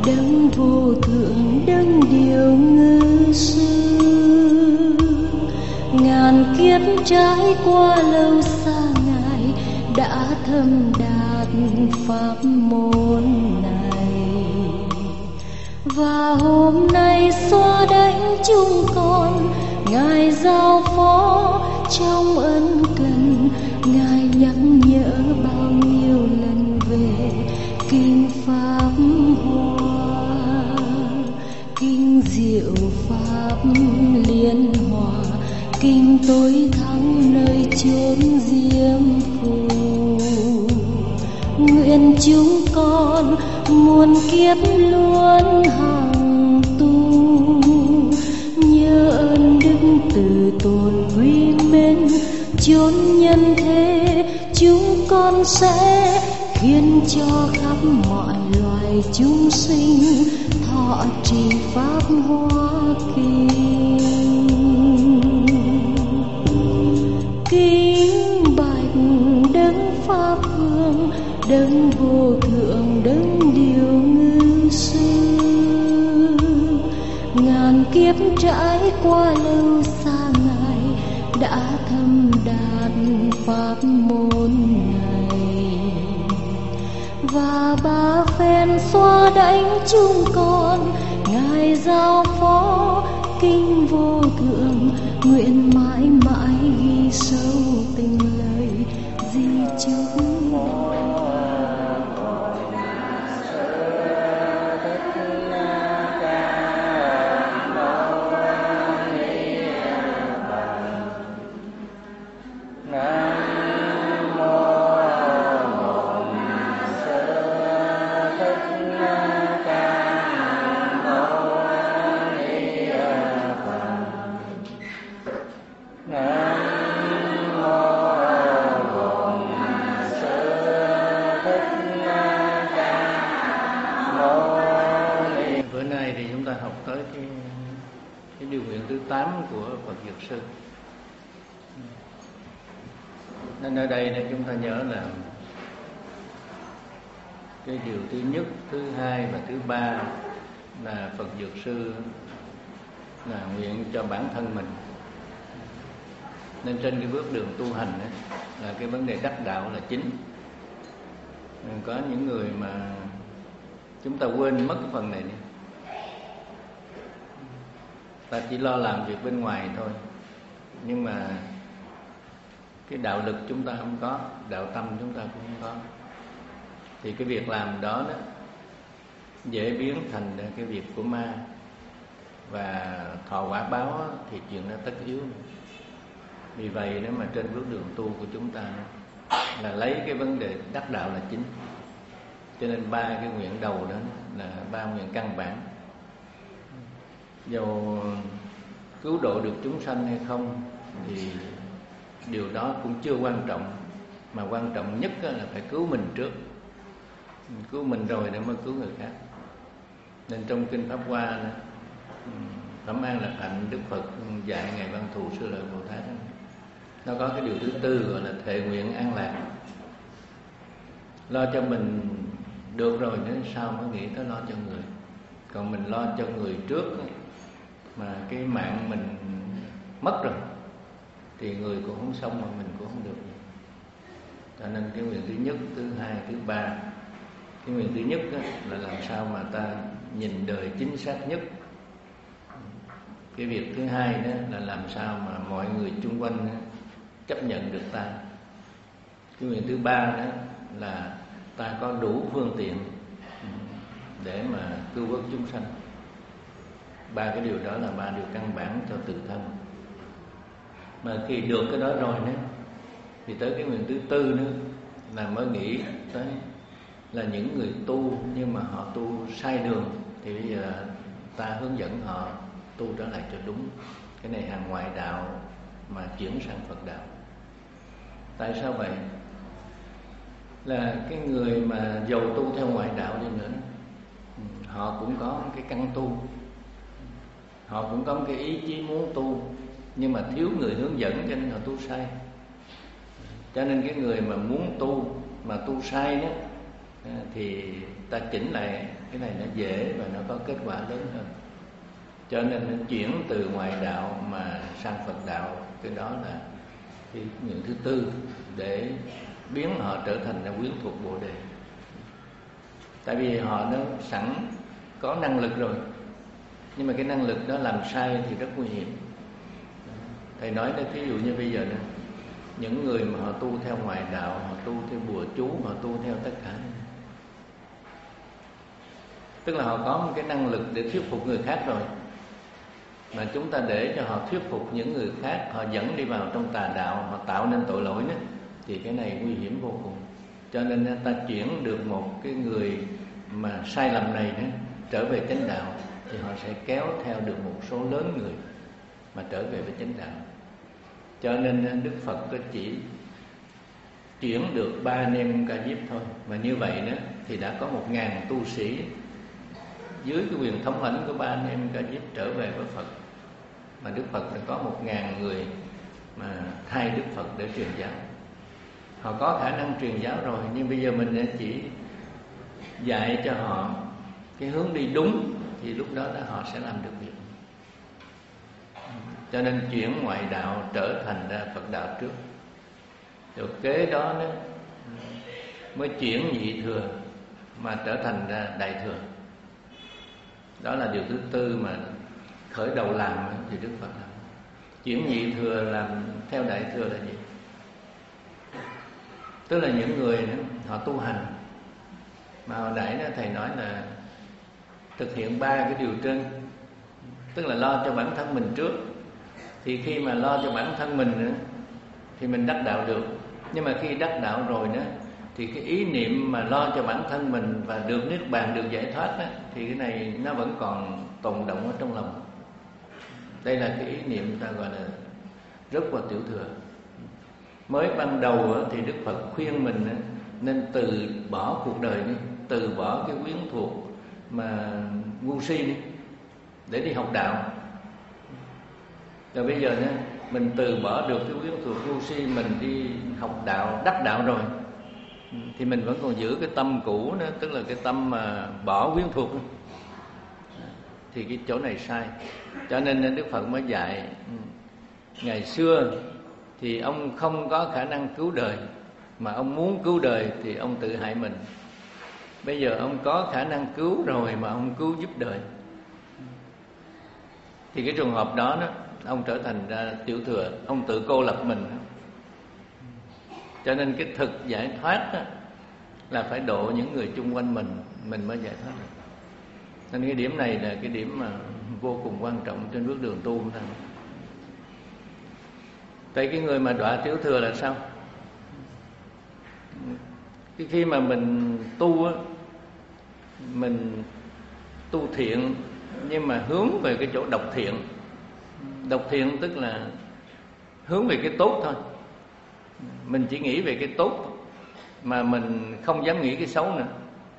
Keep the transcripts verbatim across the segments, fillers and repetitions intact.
đấng vô thượng, đấng điều ngự sư. Ngàn kiếp trải qua lâu xa, Ngài đã thâm đạt pháp môn này. Và hôm nay xóa đánh chúng con, Ngài giao phó trong ân cần. Ngài nhắc nhở bao nhiêu lần về kinh pháp hoa, kinh diệu pháp liên hòa, kinh tối thắng nơi chốn diêm phù. Nguyện chúng con muôn kiếp luôn hằng tu, nhớ ơn đức từ tốn quý mến. Chốn nhân thế chúng con sẽ khiến cho khắp mọi loài chúng sinh thọ trì pháp hoa kinh. Kính bạch đấng pháp vương, đấng vô thượng, đấng điều ngự sư. Ngàn kiếp trải qua lâu xa, Ngài đã thâm đạt pháp môn này. Và ba phen xóa đánh chúng con, Ngài giao phó kinh vô thượng. Nguyện mãi mãi ghi sâu tình lời di chúc. Sư. Nên ở đây nên chúng ta nhớ là cái điều thứ nhất, thứ hai và thứ ba là Phật Dược Sư là nguyện cho bản thân mình. Nên trên cái bước đường tu hành ấy, là cái vấn đề đắc đạo là chính. Nên có những người mà chúng ta quên mất cái phần này đi. Ta chỉ lo làm việc bên ngoài thôi, nhưng mà cái đạo lực chúng ta không có, đạo tâm chúng ta cũng không có, thì cái việc làm đó đó dễ biến thành cái việc của ma. Và thọ quả báo thì chuyện đó tất yếu. Vì vậy nếu mà trên bước đường tu của chúng ta là lấy cái vấn đề đắc đạo là chính. Cho nên ba cái nguyện đầu đó là ba nguyện căn bản. Dù cứu độ được chúng sanh hay không thì điều đó cũng chưa quan trọng, mà quan trọng nhất là phải cứu mình trước. Mình cứu mình rồi để mới cứu người khác. Nên trong kinh Pháp Hoa đó, Phẩm An Lạc Hạnh Đức Phật dạy Ngài Văn Thù Sư Lợi Bồ Tát đó, nó có cái điều thứ tư gọi là thệ nguyện an lạc. Lo cho mình được rồi đến sau mới nghĩ tới lo cho người. Còn mình lo cho người trước mà cái mạng mình mất rồi thì người cũng không xong mà mình cũng không được. Cho nên cái nguyện thứ nhất, thứ hai, thứ ba. Cái nguyện thứ nhất là làm sao mà ta nhìn đời chính xác nhất. Cái việc thứ hai đó là làm sao mà mọi người chung quanh chấp nhận được ta. Cái nguyện thứ ba đó là ta có đủ phương tiện để mà cứu vớt chúng sanh. Ba cái điều đó là ba điều căn bản cho tự thân. Mà khi được cái đó rồi đó, thì tới cái nguyện thứ tư nữa là mới nghĩ tới là những người tu nhưng mà họ tu sai đường, thì bây giờ ta hướng dẫn họ tu trở lại cho đúng. Cái này hàng ngoại đạo mà chuyển sang Phật đạo. Tại sao vậy? Là cái người mà giàu tu theo ngoại đạo đi nữa, họ cũng có cái căn tu, họ cũng có cái ý chí muốn tu, nhưng mà thiếu người hướng dẫn cho nên họ tu sai. Cho nên cái người mà muốn tu mà tu sai đó thì ta chỉnh lại cái này nó dễ và nó có kết quả lớn hơn. Cho nên nó chuyển từ ngoại đạo mà sang Phật đạo, cái đó là cái những thứ tư để biến họ trở thành là quyến thuộc Bồ Đề. Tại vì họ nó sẵn có năng lực rồi, nhưng mà cái năng lực đó làm sai thì rất nguy hiểm. Thầy nói là ví dụ như bây giờ đó, những người mà họ tu theo ngoại đạo, họ tu theo bùa chú, họ tu theo tất cả, tức là họ có một cái năng lực để thuyết phục người khác rồi, mà chúng ta để cho họ thuyết phục những người khác, họ dẫn đi vào trong tà đạo, họ tạo nên tội lỗi đó, thì cái này nguy hiểm vô cùng. Cho nên ta chuyển được một cái người mà sai lầm này đó, trở về chánh đạo, thì họ sẽ kéo theo được một số lớn người mà trở về với chánh đạo. Cho nên Đức Phật có chỉ chuyển được ba anh em Ca Diếp thôi, và như vậy đó thì đã có một ngàn tu sĩ dưới cái quyền thống lãnh của ba anh em Ca Diếp trở về với Phật. Mà Đức Phật đã có một ngàn người mà thay Đức Phật để truyền giáo. Họ có khả năng truyền giáo rồi, nhưng bây giờ mình chỉ dạy cho họ cái hướng đi đúng, thì lúc đó, đó họ sẽ làm được việc. Cho nên chuyển ngoại đạo trở thành ra Phật đạo trước, rồi kế đó, đó mới chuyển nhị thừa mà trở thành ra đại thừa. Đó là điều thứ tư mà khởi đầu làm thì Đức Phật làm. Chuyển nhị thừa làm theo đại thừa là gì? Tức là những người đó, họ tu hành, mà hồi nãy đó thầy nói là thực hiện ba cái điều trên, tức là lo cho bản thân mình trước. Thì khi mà lo cho bản thân mình nữa, thì mình đắc đạo được. Nhưng mà khi đắc đạo rồi nữa, thì cái ý niệm mà lo cho bản thân mình và được niết bàn, được giải thoát đó, thì cái này nó vẫn còn tồn động ở trong lòng. Đây là cái ý niệm ta gọi là rất vào tiểu thừa. Mới ban đầu thì Đức Phật khuyên mình nên từ bỏ cuộc đời đi, từ bỏ cái quyến thuộc mà ngu si đi, để đi học đạo. Rồi bây giờ nữa, mình từ bỏ được cái quyến thuộc ngu si, mình đi học đạo, đắc đạo rồi, thì mình vẫn còn giữ cái tâm cũ nữa, tức là cái tâm mà bỏ quyến thuộc. Thì cái chỗ này sai. Cho nên Đức Phật mới dạy, ngày xưa thì ông không có khả năng cứu đời, mà ông muốn cứu đời thì ông tự hại mình. Bây giờ ông có khả năng cứu rồi mà ông cứu giúp đời, thì cái trường hợp đó, đó ông trở thành ra tiểu thừa, ông tự cô lập mình. Cho nên cái thực giải thoát đó, là phải độ những người chung quanh mình, mình mới giải thoát được. Nên cái điểm này là cái điểm mà vô cùng quan trọng trên bước đường tu của ta. Tại cái người mà đọa tiểu thừa là sao? Cái khi mà mình tu á, mình tu thiện, nhưng mà hướng về cái chỗ độc thiện. Độc thiện tức là hướng về cái tốt thôi. Mình chỉ nghĩ về cái tốt, mà mình không dám nghĩ cái xấu nữa.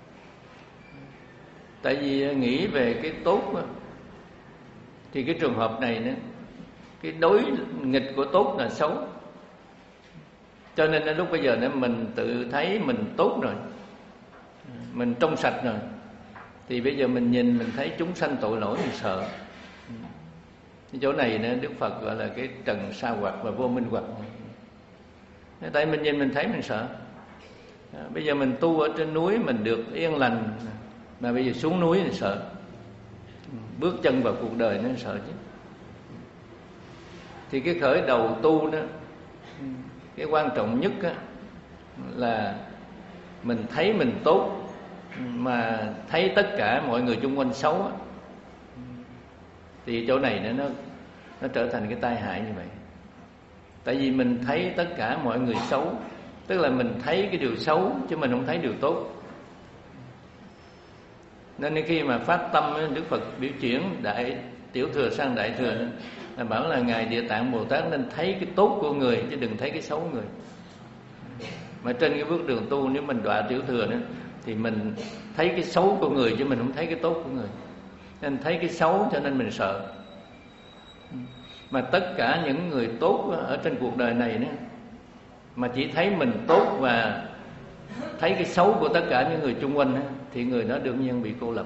Tại vì nghĩ về cái tốt á, thì cái trường hợp này nữa, cái đối nghịch của tốt là xấu. Cho nên đến lúc bây giờ nữa, mình tự thấy mình tốt rồi, mình trong sạch rồi, thì bây giờ mình nhìn, mình thấy chúng sanh tội lỗi, mình sợ. Cái chỗ này nữa, Đức Phật gọi là cái trần sa hoặc và vô minh hoặc. Tại mình nhìn, mình thấy, mình sợ. Bây giờ mình tu ở trên núi, mình được yên lành, mà bây giờ xuống núi thì sợ. Bước chân vào cuộc đời nó sợ chứ. Thì cái khởi đầu tu đó, cái quan trọng nhất á, là mình thấy mình tốt, mà thấy tất cả mọi người xung quanh xấu á, thì chỗ này nó, nó trở thành cái tai hại như vậy. Tại vì mình thấy tất cả mọi người xấu, tức là mình thấy cái điều xấu chứ mình không thấy điều tốt. Nên khi mà phát tâm, Đức Phật biểu chuyển đại tiểu thừa sang đại thừa, là bảo là Ngài Địa Tạng Bồ Tát nên thấy cái tốt của người chứ đừng thấy cái xấu của người. Mà trên cái bước đường tu, nếu mình đọa tiểu thừa nữa, thì mình thấy cái xấu của người chứ mình không thấy cái tốt của người. Nên thấy cái xấu cho nên mình sợ. Mà tất cả những người tốt ở trên cuộc đời này nữa, mà chỉ thấy mình tốt và thấy cái xấu của tất cả những người chung quanh đó, thì người đó đương nhiên bị cô lập.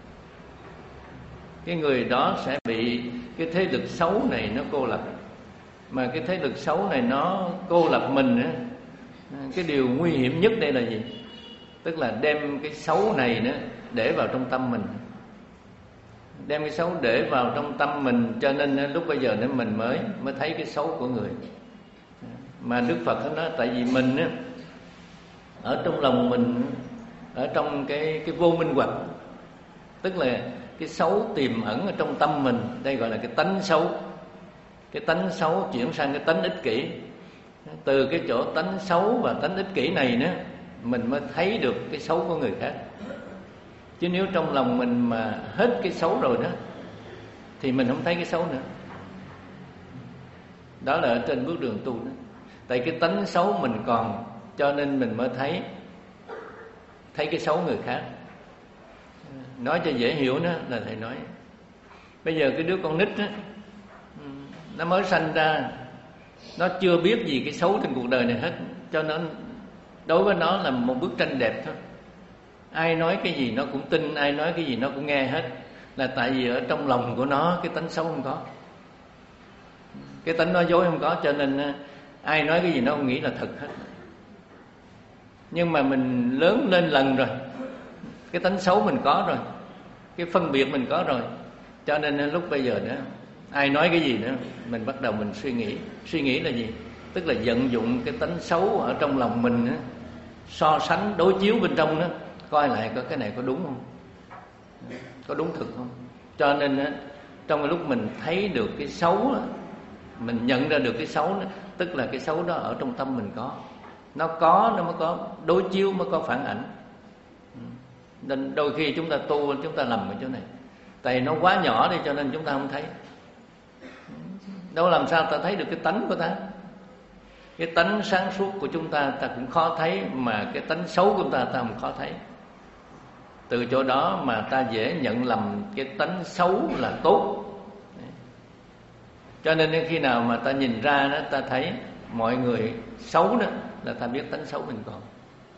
Cái người đó sẽ bị cái thế lực xấu này nó cô lập. Mà cái thế lực xấu này nó cô lập mình á, cái điều nguy hiểm nhất đây là gì? Tức là đem cái xấu này nữa để vào trong tâm mình. Đem cái xấu để vào trong tâm mình, cho nên lúc bây giờ nên mình mới mới thấy cái xấu của người. Mà Đức Phật nó nói tại vì mình á, ở trong lòng mình, ở trong cái cái vô minh hoặc, tức là cái xấu tiềm ẩn ở trong tâm mình, đây gọi là cái tánh xấu. Cái tánh xấu chuyển sang cái tánh ích kỷ. Từ cái chỗ tánh xấu và tánh ích kỷ này nữa, mình mới thấy được cái xấu của người khác. Chứ nếu trong lòng mình mà hết cái xấu rồi đó, thì mình không thấy cái xấu nữa. Đó là ở trên bước đường tu đó. Tại cái tánh xấu mình còn, cho nên mình mới thấy thấy cái xấu người khác. Nói cho dễ hiểu đó là thầy nói, bây giờ cái đứa con nít đó, nó mới sanh ra, nó chưa biết gì cái xấu trên cuộc đời này hết, cho nên đối với nó là một bức tranh đẹp thôi. Ai nói cái gì nó cũng tin, ai nói cái gì nó cũng nghe hết. Là tại vì ở trong lòng của nó cái tánh xấu không có, cái tánh nói dối không có, cho nên ai nói cái gì nó cũng nghĩ là thật hết. Nhưng mà mình lớn lên lần rồi, cái tánh xấu mình có rồi, cái phân biệt mình có rồi, cho nên lúc bây giờ nữa ai nói cái gì nữa, mình bắt đầu mình suy nghĩ. Suy nghĩ là gì? Tức là vận dụng cái tánh xấu ở trong lòng mình đó, so sánh đối chiếu bên trong đó, coi lại có cái này có đúng không, có đúng thực không. Cho nên đó, trong cái lúc mình thấy được cái xấu đó, mình nhận ra được cái xấu đó, tức là cái xấu đó ở trong tâm mình có. Nó có nó mới có đối chiếu, mới có phản ảnh. Nên đôi khi chúng ta tu, chúng ta lầm ở chỗ này. Tại nó quá nhỏ đi cho nên chúng ta không thấy. Đâu làm sao ta thấy được cái tánh của ta. Cái tánh sáng suốt của chúng ta ta cũng khó thấy, mà cái tánh xấu của ta ta không khó thấy. Từ chỗ đó mà ta dễ nhận lầm cái tánh xấu là tốt. Cho nên khi nào mà ta nhìn ra đó, ta thấy mọi người xấu đó, là ta biết tánh xấu mình còn.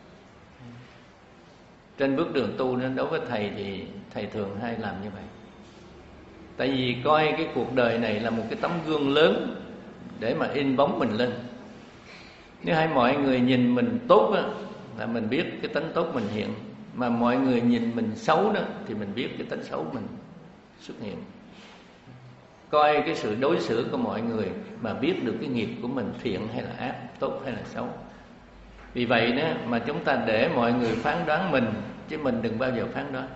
Trên bước đường tu đó, đối với thầy thì thầy thường hay làm như vậy. Tại vì coi cái cuộc đời này là một cái tấm gương lớn để mà in bóng mình lên. Nếu hai mọi người nhìn mình tốt đó, là mình biết cái tánh tốt mình hiện. Mà mọi người nhìn mình xấu đó, thì mình biết cái tánh xấu mình xuất hiện. Coi cái sự đối xử của mọi người mà biết được cái nghiệp của mình thiện hay là ác, tốt hay là xấu. Vì vậy đó mà chúng ta để mọi người phán đoán mình, chứ mình đừng bao giờ phán đoán.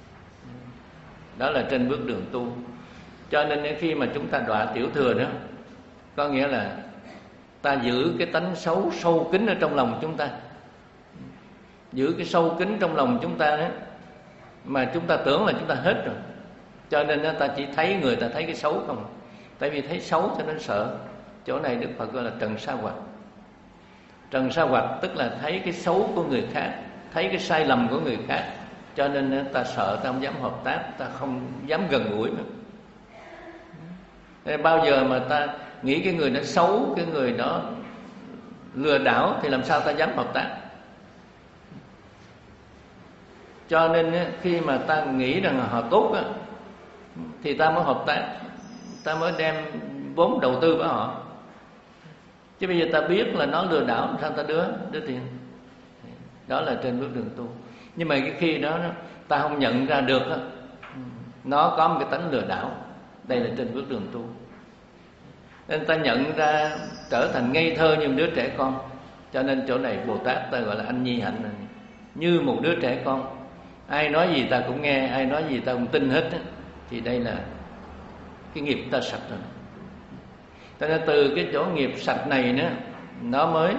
Đó là trên bước đường tu. Cho nên khi mà chúng ta đọa tiểu thừa đó, có nghĩa là ta giữ cái tánh xấu sâu kín ở trong lòng chúng ta. Giữ cái sâu kín trong lòng chúng ta đó, mà chúng ta tưởng là chúng ta hết rồi. Cho nên ta chỉ thấy người ta thấy cái xấu không. Tại vì thấy xấu cho nên sợ. Chỗ này Đức Phật gọi là trần sa hoặc. Trần sa hoặc tức là thấy cái xấu của người khác, thấy cái sai lầm của người khác, cho nên ta sợ, ta không dám hợp tác, ta không dám gần gũi nữa. Nên bao giờ mà ta nghĩ cái người đó xấu, cái người đó lừa đảo, thì làm sao ta dám hợp tác. Cho nên khi mà ta nghĩ rằng họ tốt á, thì ta mới hợp tác, ta mới đem vốn đầu tư với họ. Chứ bây giờ ta biết là nó lừa đảo, sao ta đưa đưa tiền. Đó là trên bước đường tu. Nhưng mà cái khi đó ta không nhận ra được đó, nó có một cái tánh lừa đảo. Đây là trên bước đường tu. Nên ta nhận ra trở thành ngây thơ như một đứa trẻ con. Cho nên chỗ này Bồ Tát ta gọi là anh nhi hạnh này. Như một đứa trẻ con, ai nói gì ta cũng nghe, ai nói gì ta cũng tin hết. Thì đây là cái nghiệp ta sạch rồi. Cho nên từ cái chỗ nghiệp sạch này nữa, nó mới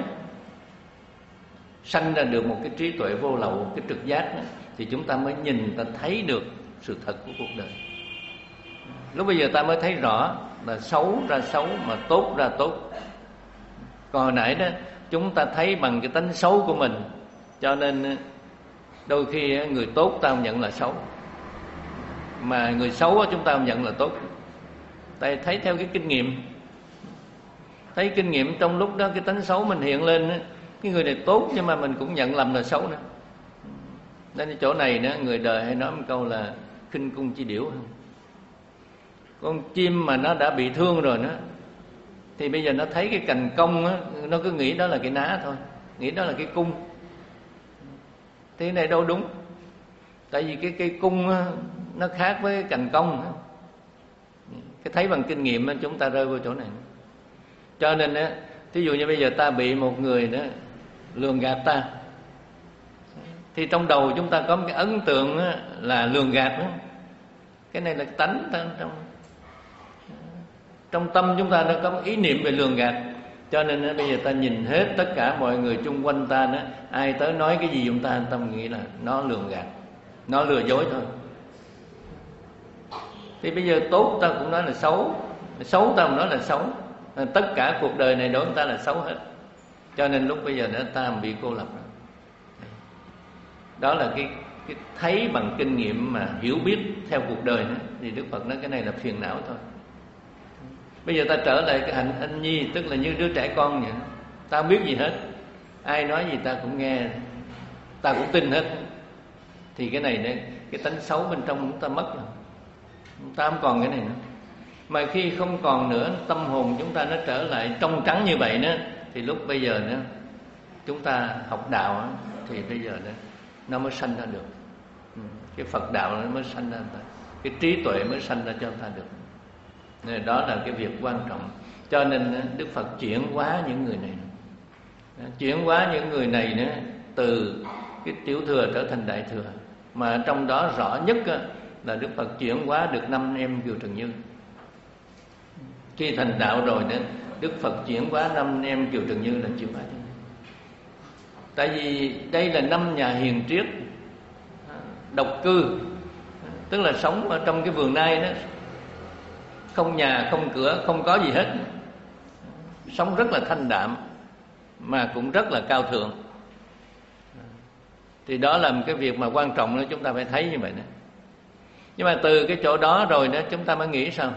sanh ra được một cái trí tuệ vô lậu, cái trực giác đó, thì chúng ta mới nhìn, ta thấy được sự thật của cuộc đời. Lúc bây giờ ta mới thấy rõ là xấu ra xấu, mà tốt ra tốt. Còn hồi nãy đó chúng ta thấy bằng cái tánh xấu của mình, cho nên đôi khi người tốt ta không nhận là xấu, mà người xấu chúng ta không nhận là tốt. Tại thấy theo cái kinh nghiệm, thấy kinh nghiệm trong lúc đó cái tánh xấu mình hiện lên, cái người này tốt nhưng mà mình cũng nhận lầm là xấu nữa. Nên chỗ này nữa, người đời hay nói một câu là khinh cung chi điểu. Con chim mà nó đã bị thương rồi nữa, thì bây giờ nó thấy cái cành cong á, nó cứ nghĩ đó là cái ná thôi, nghĩ đó là cái cung. Thế này đâu đúng. Tại vì cái cây cung á, nó khác với cành cong á. Cái thấy bằng kinh nghiệm á, chúng ta rơi vào chỗ này. Cho nên á, thí dụ như bây giờ ta bị một người đó lường gạt ta, thì trong đầu chúng ta có một cái ấn tượng á, là lường gạt đó. Cái này là tánh ta, trong trong tâm chúng ta nó có một ý niệm về lường gạt. Cho nên á, bây giờ ta nhìn hết tất cả mọi người chung quanh ta đó, ai tới nói cái gì chúng ta tâm nghĩ là nó lường gạt, nó lừa dối thôi. Thì bây giờ tốt ta cũng nói là xấu, xấu ta cũng nói là xấu. Tất cả cuộc đời này đối với ta là xấu hết. Cho nên lúc bây giờ nữa ta bị cô lập. Đó là cái, cái thấy bằng kinh nghiệm mà hiểu biết theo cuộc đời nữa. Thì Đức Phật nói cái này là phiền não thôi. Bây giờ ta trở lại cái hạnh anh nhi, tức là như đứa trẻ con vậy. Ta không biết gì hết, ai nói gì ta cũng nghe, ta cũng tin hết. Thì cái này nữa, cái tánh xấu bên trong chúng ta mất rồi, ta không còn cái này nữa. Mà khi không còn nữa, tâm hồn chúng ta nó trở lại trong trắng như vậy nữa, thì lúc bây giờ nữa chúng ta học đạo thì bây giờ nữa nó mới sanh ra được. Cái Phật đạo nó mới sanh ra, cái trí tuệ mới sanh ra cho ta được. Nên đó là cái việc quan trọng. Cho nên Đức Phật chuyển hóa những người này, chuyển hóa những người này nữa từ cái tiểu thừa trở thành đại thừa. Mà trong đó rõ nhất là Đức Phật chuyển hóa được năm em Kiều Trần Như. Khi thành đạo rồi đó, Đức Phật chuyển hóa năm em Kiều Trần Như là chuyển hóa. Tại vì đây là năm nhà hiền triết độc cư, tức là sống ở trong cái vườn nai đó, không nhà, không cửa, không có gì hết, sống rất là thanh đạm mà cũng rất là cao thượng. Thì đó là một cái việc mà quan trọng đó, chúng ta phải thấy như vậy đó. Nhưng mà từ cái chỗ đó rồi đó, chúng ta mới nghĩ sao?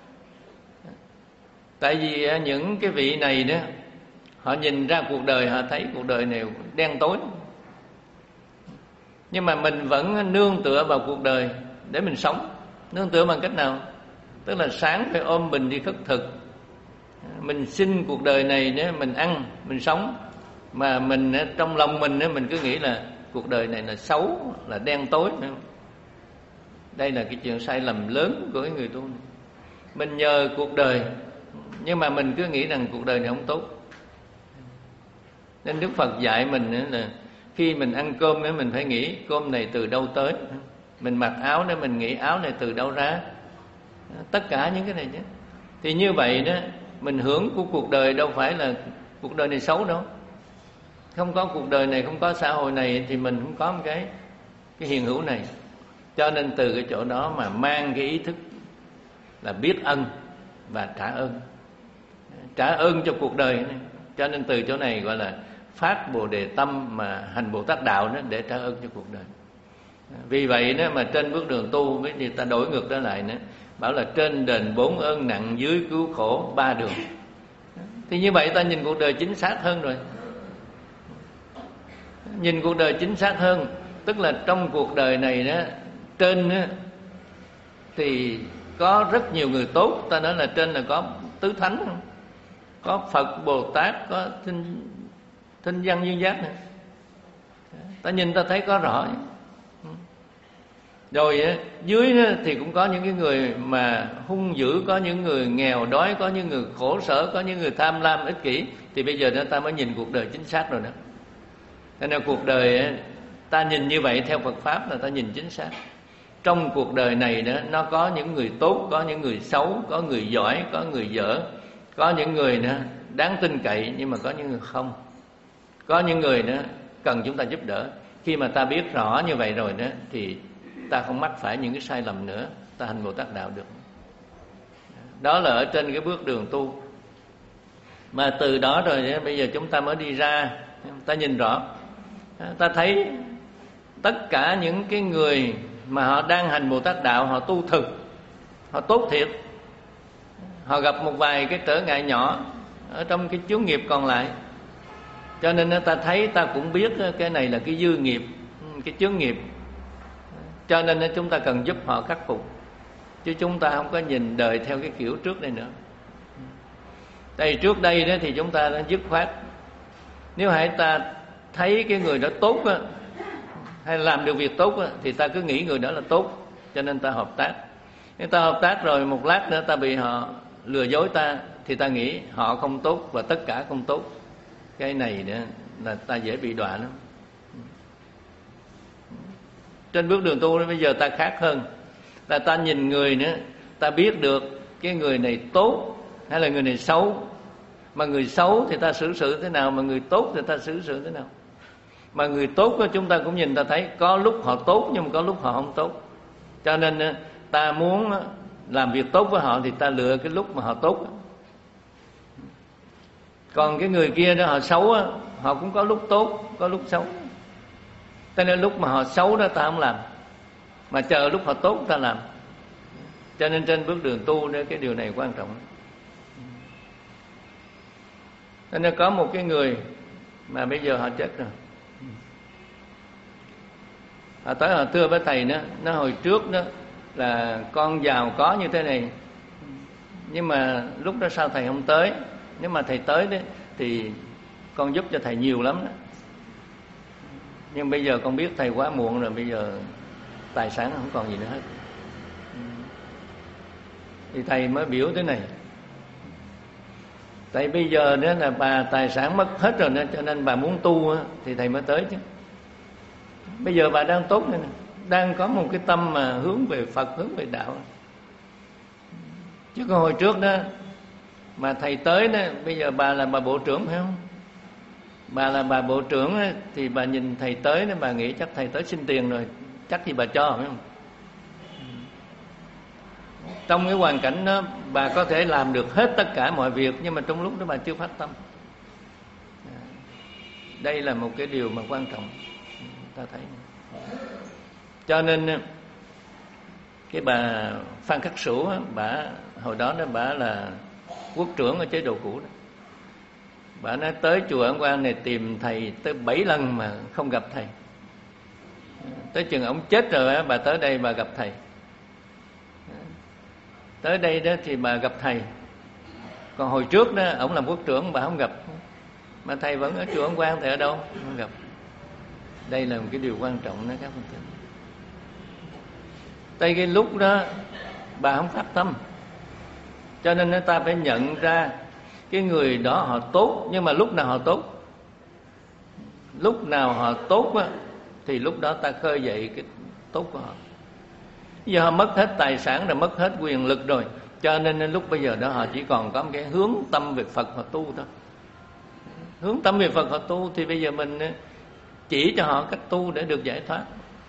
Tại vì những cái vị này đó, họ nhìn ra cuộc đời, họ thấy cuộc đời này đen tối. Nhưng mà mình vẫn nương tựa vào cuộc đời để mình sống. Nương tựa bằng cách nào? Tức là sáng phải ôm bình đi khất thực. Mình xin cuộc đời này nữa, mình ăn, mình sống. Mà mình trong lòng mình mình cứ nghĩ là cuộc đời này là xấu, là đen tối. Đây là cái chuyện sai lầm lớn của người tu. Mình nhờ cuộc đời, nhưng mà mình cứ nghĩ rằng cuộc đời này không tốt. Nên Đức Phật dạy mình là khi mình ăn cơm nữa mình phải nghĩ cơm này từ đâu tới. Mình mặc áo nữa mình nghĩ áo này từ đâu ra. Tất cả những cái này chứ. Thì như vậy đó, mình hưởng của cuộc đời đâu phải là cuộc đời này xấu đâu. Không có cuộc đời này, không có xã hội này thì mình không có một cái cái hiện hữu này. Cho nên từ cái chỗ đó mà mang cái ý thức là biết ân và trả ơn. Trả ơn cho cuộc đời này. Cho nên từ chỗ này gọi là phát Bồ Đề tâm mà hành Bồ Tát đạo đó, để trả ơn cho cuộc đời. Vì vậy đó mà trên bước đường tu với người ta đổi ngược trở lại nữa, bảo là trên đền bốn ơn nặng, dưới cứu khổ ba đường. Thì như vậy ta nhìn cuộc đời chính xác hơn rồi. Nhìn cuộc đời chính xác hơn, tức là trong cuộc đời này đó, trên đó, thì có rất nhiều người tốt. Ta nói là trên là có tứ thánh, có Phật, Bồ Tát, có thinh, thinh văn duyên giác nữa. Ta nhìn ta thấy có rõ. Rồi dưới thì cũng có những cái người mà hung dữ, có những người nghèo đói, có những người khổ sở, có những người tham lam ích kỷ. Thì bây giờ đó ta mới nhìn cuộc đời chính xác rồi đó. Thế nên cuộc đời ta nhìn như vậy theo Phật Pháp là ta nhìn chính xác. Trong cuộc đời này đó, nó có những người tốt, có những người xấu, có người giỏi, có người dở, có những người nữa đáng tin cậy, nhưng mà có những người không. Có những người nữa cần chúng ta giúp đỡ. Khi mà ta biết rõ như vậy rồi đó, thì ta không mắc phải những cái sai lầm nữa, ta hành Bồ Tát đạo được. Đó là ở trên cái bước đường tu. Mà từ đó rồi đó, bây giờ chúng ta mới đi ra, ta nhìn rõ, ta thấy tất cả những cái người mà họ đang hành Bồ Tát đạo, họ tu thực, họ tốt thiệt. Họ gặp một vài cái trở ngại nhỏ ở trong cái chướng nghiệp còn lại, cho nên ta thấy, ta cũng biết cái này là cái dư nghiệp cái chướng nghiệp, cho nên chúng ta cần giúp họ khắc phục, chứ chúng ta không có nhìn đời theo cái kiểu trước đây nữa. Tại trước đây đó thì chúng ta đã dứt khoát, nếu hãy ta thấy cái người đó tốt á, hay làm được việc tốt á, thì ta cứ nghĩ người đó là tốt, cho nên ta hợp tác. Nếu ta hợp tác rồi một lát nữa ta bị họ lừa dối ta, thì ta nghĩ họ không tốt và tất cả không tốt. Cái này nữa là ta dễ bị đọa lắm. Trên bước đường tu bây giờ ta khác hơn, là ta nhìn người nữa, ta biết được cái người này tốt hay là người này xấu. Mà người xấu thì ta xử sự thế nào, mà người tốt thì ta xử sự thế nào. Mà người tốt đó, chúng ta cũng nhìn ta thấy có lúc họ tốt nhưng mà có lúc họ không tốt. Cho nên ta muốn làm việc tốt với họ thì ta lựa cái lúc mà họ tốt. Còn cái người kia đó họ xấu á, họ cũng có lúc tốt, có lúc xấu. Cho nên lúc mà họ xấu đó ta không làm, mà chờ lúc họ tốt ta làm. Cho nên trên bước đường tu đó, cái điều này quan trọng. Cho nên có một cái người mà bây giờ họ chết rồi, họ tới họ thưa với thầy đó, nó hồi trước đó là con giàu có như thế này, nhưng mà lúc đó sao thầy không tới? Nếu mà thầy tới đấy thì con giúp cho thầy nhiều lắm đó. Nhưng bây giờ con biết thầy quá muộn rồi, bây giờ tài sản không còn gì nữa hết. Thì thầy mới biểu thế này: tại bây giờ nữa là bà tài sản mất hết rồi, nên cho nên bà muốn tu thì thầy mới tới chứ. Bây giờ bà đang tốt này, đang có một cái tâm mà hướng về Phật, hướng về đạo. Chứ còn hồi trước đó mà thầy tới đó, bây giờ bà là bà bộ trưởng phải không? Bà là bà bộ trưởng đó, thì bà nhìn thầy tới đó, bà nghĩ chắc thầy tới xin tiền rồi, chắc gì bà cho phải không? Trong cái hoàn cảnh đó bà có thể làm được hết tất cả mọi việc, nhưng mà trong lúc đó bà chưa phát tâm. Đây là một cái điều mà quan trọng ta thấy. Cho nên cái bà Phan Khắc Sửu, bà hồi đó đó bà là quốc trưởng ở chế độ cũ đó. Bà nói tới chùa Ấn Quang này tìm thầy tới bảy lần mà không gặp thầy. Tới chừng ông chết rồi bà tới đây bà gặp thầy. Tới đây đó thì bà gặp thầy. Còn hồi trước đó ông làm quốc trưởng bà không gặp. Mà thầy vẫn ở chùa Ấn Quang, thầy ở đâu không gặp. Đây là một cái điều quan trọng đó các bạn tin. Tới cái lúc đó bà không phát tâm, cho nên ta phải nhận ra cái người đó họ tốt, nhưng mà lúc nào họ tốt, lúc nào họ tốt á, thì lúc đó ta khơi dậy cái tốt của họ. Giờ họ mất hết tài sản rồi, mất hết quyền lực rồi, cho nên lúc bây giờ đó họ chỉ còn có một cái hướng tâm về Phật, họ tu thôi. Hướng tâm về Phật, họ tu, thì bây giờ mình chỉ cho họ cách tu để được giải thoát.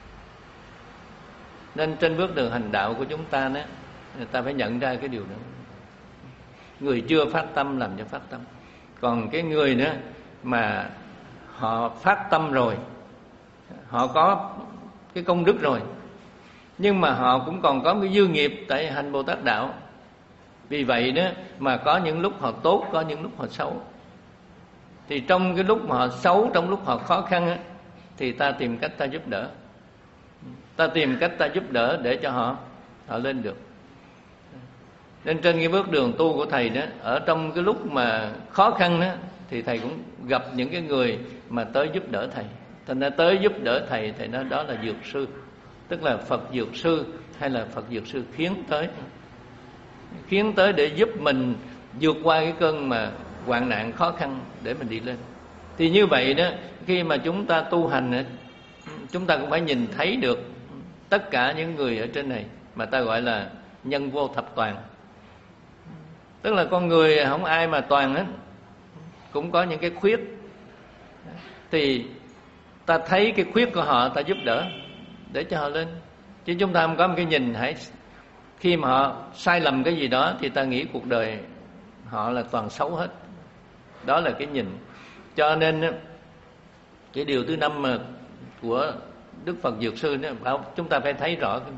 Nên trên bước đường hành đạo của chúng ta đó, người ta phải nhận ra cái điều đó. Người chưa phát tâm làm cho phát tâm. Còn cái người nữa mà họ phát tâm rồi, họ có cái công đức rồi, nhưng mà họ cũng còn có cái dư nghiệp tại hành Bồ Tát đạo. Vì vậy đó mà có những lúc họ tốt, có những lúc họ xấu. Thì trong cái lúc mà họ xấu, trong lúc họ khó khăn á, thì ta tìm cách ta giúp đỡ. Ta tìm cách ta giúp đỡ để cho họ họ lên được. Nên trên cái bước đường tu của thầy đó, ở trong cái lúc mà khó khăn đó, thì thầy cũng gặp những cái người mà tới giúp đỡ thầy. Thành ra tới giúp đỡ thầy, thầy nói đó là dược sư, tức là Phật dược sư, hay là Phật dược sư khiến tới, khiến tới để giúp mình vượt qua cái cơn mà hoạn nạn khó khăn để mình đi lên. Thì như vậy đó, khi mà chúng ta tu hành, chúng ta cũng phải nhìn thấy được tất cả những người ở trên này mà ta gọi là nhân vô thập toàn. Tức là con người không ai mà toàn hết, cũng có những cái khuyết. Thì ta thấy cái khuyết của họ, ta giúp đỡ để cho họ lên. Chứ chúng ta không có một cái nhìn hãy khi mà họ sai lầm cái gì đó thì ta nghĩ cuộc đời họ là toàn xấu hết. Đó là cái nhìn. Cho nên cái điều thứ năm mà của Đức Phật Dược Sư đó, chúng ta phải thấy rõ cái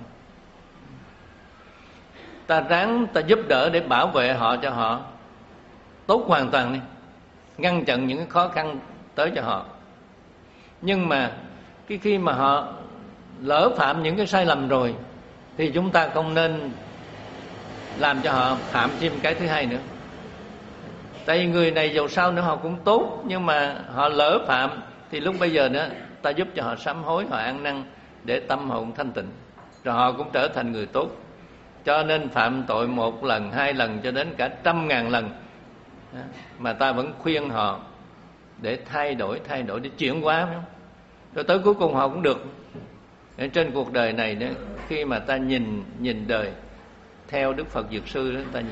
ta ráng ta giúp đỡ để bảo vệ họ cho họ tốt hoàn toàn đi, ngăn chặn những khó khăn tới cho họ. Nhưng mà cái khi mà họ lỡ phạm những cái sai lầm rồi thì chúng ta không nên làm cho họ phạm thêm cái thứ hai nữa. Tại vì người này dầu sao nữa họ cũng tốt, nhưng mà họ lỡ phạm thì lúc bây giờ nữa ta giúp cho họ sám hối, họ ăn năn để tâm họ cũng thanh tịnh, rồi họ cũng trở thành người tốt. Cho nên phạm tội một lần, hai lần cho đến cả trăm ngàn lần mà ta vẫn khuyên họ để thay đổi, thay đổi để chuyển hóa, phải không? Rồi tới cuối cùng họ cũng được. Ở trên cuộc đời này đó, khi mà ta nhìn nhìn đời theo Đức Phật Dược Sư đó, ta nhìn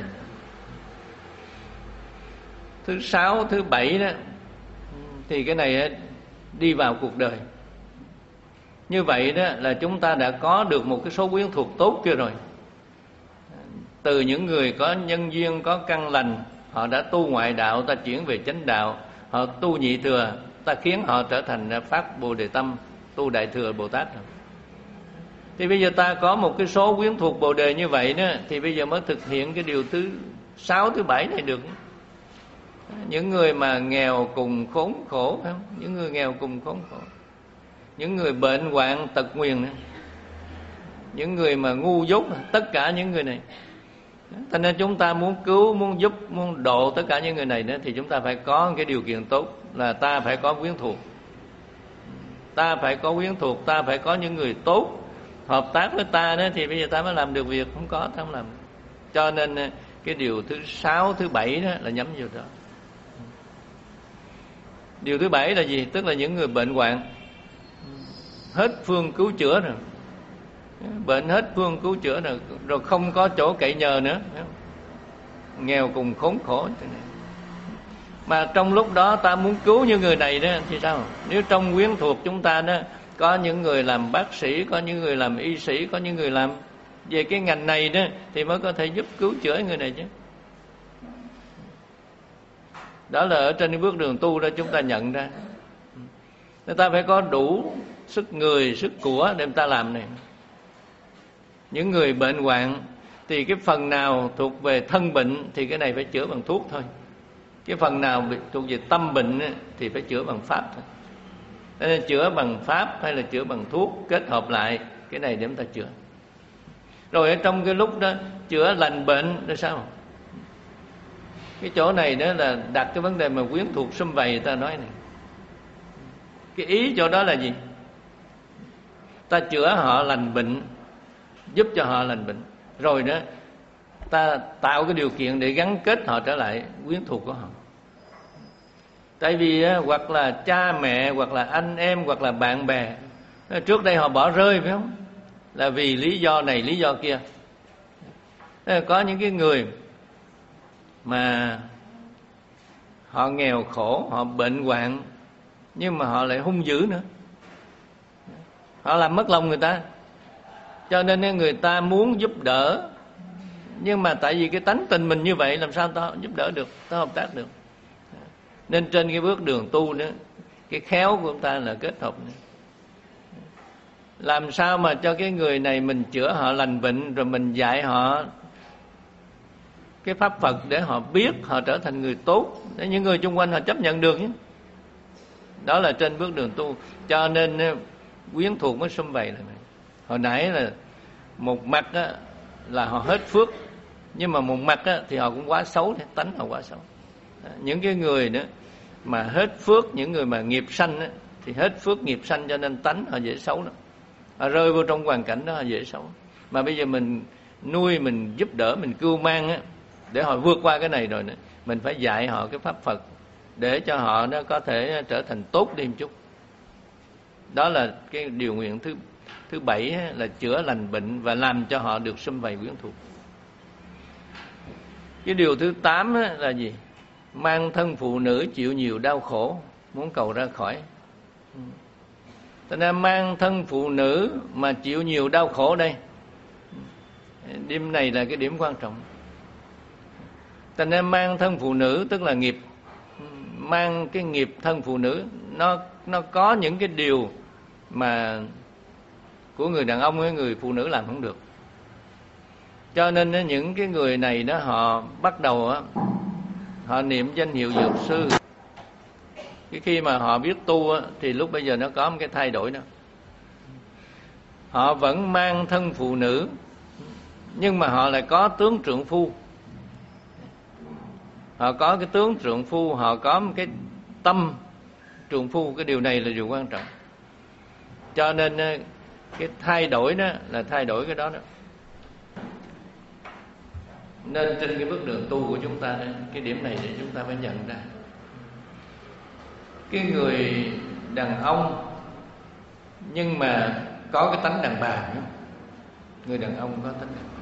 thứ sáu, thứ bảy đó thì cái này đi vào cuộc đời. Như vậy đó là chúng ta đã có được một cái số quyến thuộc tốt kia rồi. Từ những người có nhân duyên, có căn lành, họ đã tu ngoại đạo, ta chuyển về chánh đạo, họ tu nhị thừa, ta khiến họ trở thành phát Bồ Đề Tâm, tu Đại Thừa Bồ Tát rồi. Thì bây giờ ta có một cái số quyến thuộc Bồ Đề như vậy đó, thì bây giờ mới thực hiện cái điều thứ sáu, thứ bảy này được. Những người mà nghèo cùng khốn khổ, phải không? Những người nghèo cùng khốn khổ, những người bệnh hoạn tật nguyền nữa, những người mà ngu dốt, tất cả những người này. Cho nên chúng ta muốn cứu, muốn giúp, muốn độ tất cả những người này nữa, thì chúng ta phải có cái điều kiện tốt là ta phải có quyến thuộc. Ta phải có quyến thuộc, ta phải có những người tốt hợp tác với ta đó, thì bây giờ ta mới làm được việc. Không có ta không làm. Cho nên cái điều thứ sáu, thứ bảy đó là nhắm vô đó. Điều thứ bảy là gì? Tức là những người bệnh hoạn hết phương cứu chữa rồi, bệnh hết phương cứu chữa rồi, rồi không có chỗ cậy nhờ nữa, nghèo cùng khốn khổ. Mà trong lúc đó ta muốn cứu những người này đó thì sao? Nếu trong quyến thuộc chúng ta đó có những người làm bác sĩ, có những người làm y sĩ, có những người làm về cái ngành này đó, thì mới có thể giúp cứu chữa người này chứ. Đó là ở trên cái bước đường tu đó chúng ta nhận ra. Người ta phải có đủ sức người, sức của để người ta làm này. Những người bệnh hoạn thì cái phần nào thuộc về thân bệnh thì cái này phải chữa bằng thuốc thôi. Cái phần nào thuộc về tâm bệnh thì phải chữa bằng pháp thôi. Nên chữa bằng pháp hay là chữa bằng thuốc kết hợp lại, cái này để chúng ta chữa. Rồi ở trong cái lúc đó chữa lành bệnh là sao? Cái chỗ này đó là đặt cái vấn đề mà quyến thuộc sum vầy ta nói này. Cái ý chỗ đó là gì? Ta chữa họ lành bệnh, giúp cho họ lành bệnh, rồi đó ta tạo cái điều kiện để gắn kết họ trở lại quyến thuộc của họ. Tại vì hoặc là cha mẹ, hoặc là anh em, hoặc là bạn bè trước đây họ bỏ rơi, phải không? Là vì lý do này, lý do kia. Có những cái người mà họ nghèo khổ, họ bệnh hoạn, nhưng mà họ lại hung dữ nữa, họ làm mất lòng người ta. Cho nên người ta muốn giúp đỡ, nhưng mà tại vì cái tánh tình mình như vậy, làm sao ta giúp đỡ được, ta hợp tác được. Nên trên cái bước đường tu nữa, cái khéo của chúng ta là kết hợp nữa. Làm sao mà cho cái người này mình chữa họ lành bệnh, rồi mình dạy họ cái pháp Phật để họ biết, họ trở thành người tốt, để những người xung quanh họ chấp nhận được nhé. Đó là trên bước đường tu. Cho nên quyến thuộc mới sum vầy là này. Hồi nãy là một mặt á, là họ hết phước, nhưng mà một mặt á, thì họ cũng quá xấu, tánh họ quá xấu. Những cái người nữa mà hết phước, những người mà nghiệp sanh á, thì hết phước nghiệp sanh, cho nên tánh họ dễ xấu lắm. Họ rơi vô trong hoàn cảnh đó họ dễ xấu. Mà bây giờ mình nuôi, mình giúp đỡ, mình cưu mang á, để họ vượt qua cái này rồi nữa, mình phải dạy họ cái pháp Phật để cho họ nó có thể trở thành tốt đi một chút. Đó là cái điều nguyện thứ thứ bảy, là chữa lành bệnh và làm cho họ được sum vầy quyến thuộc. Cái điều thứ tám là gì? Mang thân phụ nữ chịu nhiều đau khổ, muốn cầu ra khỏi. Cho nên mang thân phụ nữ mà chịu nhiều đau khổ đây, điểm này là cái điểm quan trọng. Cho nên mang thân phụ nữ tức là nghiệp, mang cái nghiệp thân phụ nữ, nó nó có những cái điều mà của người đàn ông với người phụ nữ làm không được. Cho nên những cái người này đó, họ bắt đầu á, họ niệm danh hiệu Dược Sư. Cái khi mà họ biết tu á, thì lúc bây giờ nó có một cái thay đổi đó. họ vẫn mang thân phụ nữ, nhưng mà họ lại có tướng trượng phu. Họ có cái tướng trượng phu, họ có một cái tâm trượng phu. Cái điều này là điều quan trọng. Cho nên cái thay đổi đó là thay đổi cái đó đó. Nên trên cái bước đường tu của chúng ta đó, cái điểm này để chúng ta phải nhận ra. Cái người đàn ông nhưng mà có cái tánh đàn bà nữa. Người đàn ông có tánh đàn bà.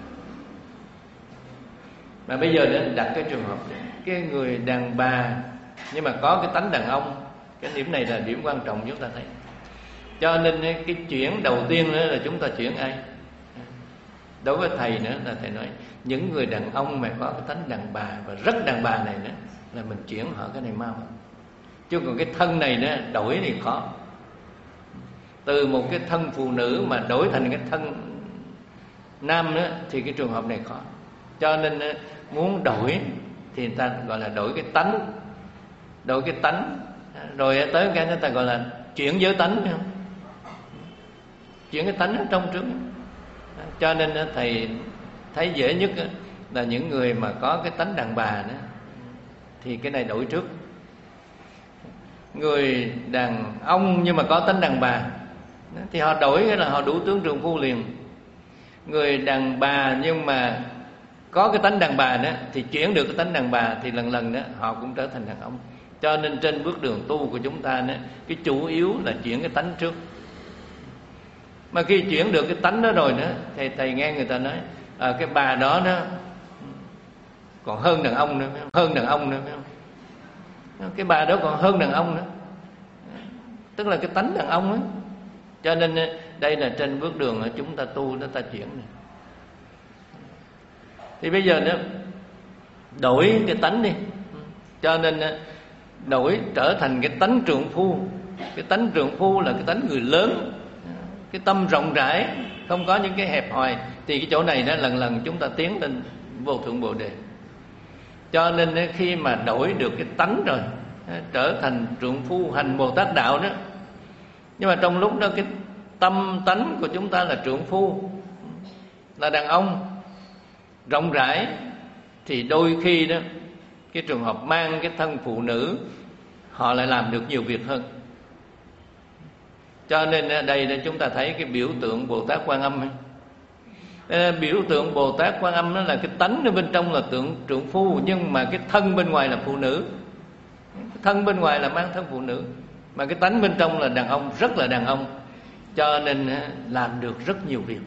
Mà bây giờ để đặt cái trường hợp này, cái người đàn bà nhưng mà có cái tánh đàn ông, cái điểm này là điểm quan trọng chúng ta thấy. Cho nên cái chuyển đầu tiên nữa là chúng ta chuyển ai? Đối với thầy nữa là thầy nói những người đàn ông mà có cái tánh đàn bà và rất đàn bà này nữa là mình chuyển họ cái này mau. Chứ còn cái thân này nữa đổi thì khó. Từ một cái thân phụ nữ mà đổi thành cái thân nam nữa thì cái trường hợp này khó. Cho nên muốn đổi thì người ta gọi là đổi cái tánh. Đổi cái tánh rồi tới cái người ta gọi là chuyển giới tánh, phải không? Chuyển cái tánh ở trong trước. Cho nên thầy thấy dễ nhất là những người mà có cái tánh đàn bà nữa thì cái này đổi trước. Người đàn ông nhưng mà có tánh đàn bà thì họ đổi cái là họ đủ tướng trượng phu liền. Người đàn bà nhưng mà có cái tánh đàn bà nữa thì chuyển được cái tánh đàn bà thì lần lần đó họ cũng trở thành đàn ông. Cho nên trên bước đường tu của chúng ta đó, cái chủ yếu là chuyển cái tánh trước. Mà khi chuyển được cái tánh đó rồi nữa thì thầy nghe người ta nói à, cái bà đó nó còn hơn đàn ông nữa, hơn đàn ông nữa, phải không? Cái bà đó còn hơn đàn ông nữa, tức là cái tánh đàn ông ấy. Cho nên đây là trên bước đường chúng ta tu đó, ta chuyển này. Thì bây giờ nữa đổi cái tánh đi. Cho nên đổi trở thành cái tánh trượng phu. Cái tánh trượng phu là cái tánh người lớn, cái tâm rộng rãi, không có những cái hẹp hòi. Thì cái chỗ này đó lần lần chúng ta tiến lên vô thượng Bồ Đề. Cho nên khi mà đổi được cái tánh rồi, trở thành trượng phu hành Bồ Tát đạo đó, nhưng mà trong lúc đó cái tâm tánh của chúng ta là trượng phu, là đàn ông rộng rãi, thì đôi khi đó cái trường hợp mang cái thân phụ nữ họ lại làm được nhiều việc hơn. Cho nên đây là chúng ta thấy cái biểu tượng Bồ Tát Quan Âm. Biểu tượng Bồ Tát Quan Âm đó là cái tánh ở bên trong là tượng trượng phu, nhưng mà cái thân bên ngoài là phụ nữ. Cái thân bên ngoài là mang thân phụ nữ, mà cái tánh bên trong là đàn ông, rất là đàn ông. Cho nên làm được rất nhiều việc.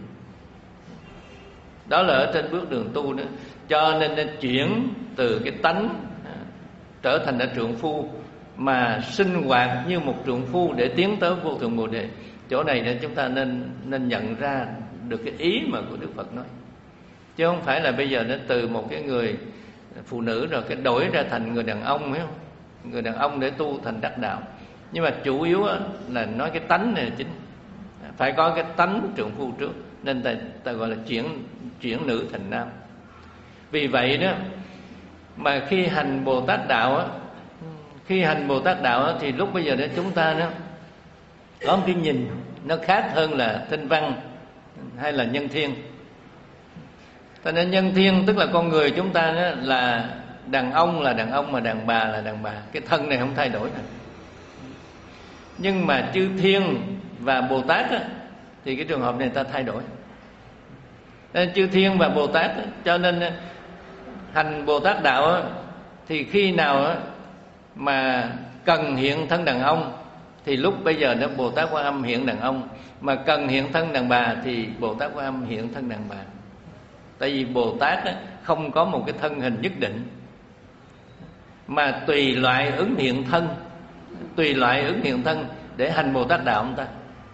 Đó là ở trên bước đường tu nữa. Cho nên nên chuyển từ cái tánh trở thành là trượng phu, mà sinh hoạt như một trượng phu để tiến tới vô thượng Bồ Đề. Chỗ này nên chúng ta nên nên nhận ra được cái ý mà của Đức Phật nói, chứ không phải là bây giờ nó từ một cái người phụ nữ rồi cái đổi ra thành người đàn ông, phải không? Người đàn ông để tu thành đắc đạo. Nhưng mà chủ yếu là nói cái tánh này là chính, phải có cái tánh trượng phu trước. Nên ta, ta gọi là chuyển chuyển nữ thành nam. Vì vậy đó mà khi hành Bồ Tát đạo á, khi hành Bồ Tát đạo á, thì lúc bây giờ đó chúng ta đó có một cái nhìn nó khác hơn là tinh văn hay là nhân thiên. Cho nên nhân thiên tức là con người chúng ta đó là đàn ông là đàn ông, mà đàn bà là đàn bà. Cái thân này không thay đổi nữa. Nhưng mà chư thiên và Bồ Tát á, thì cái trường hợp này ta thay đổi. Nên chư thiên và Bồ Tát á, cho nên hành Bồ Tát đạo á, thì khi nào á, mà cần hiện thân đàn ông thì lúc bây giờ đó Bồ Tát Quan Âm hiện đàn ông, mà cần hiện thân đàn bà thì Bồ Tát Quan Âm hiện thân đàn bà. Tại vì Bồ Tát á, không có một cái thân hình nhất định, mà tùy loại ứng hiện thân, tùy loại ứng hiện thân để hành Bồ Tát đạo ông ta.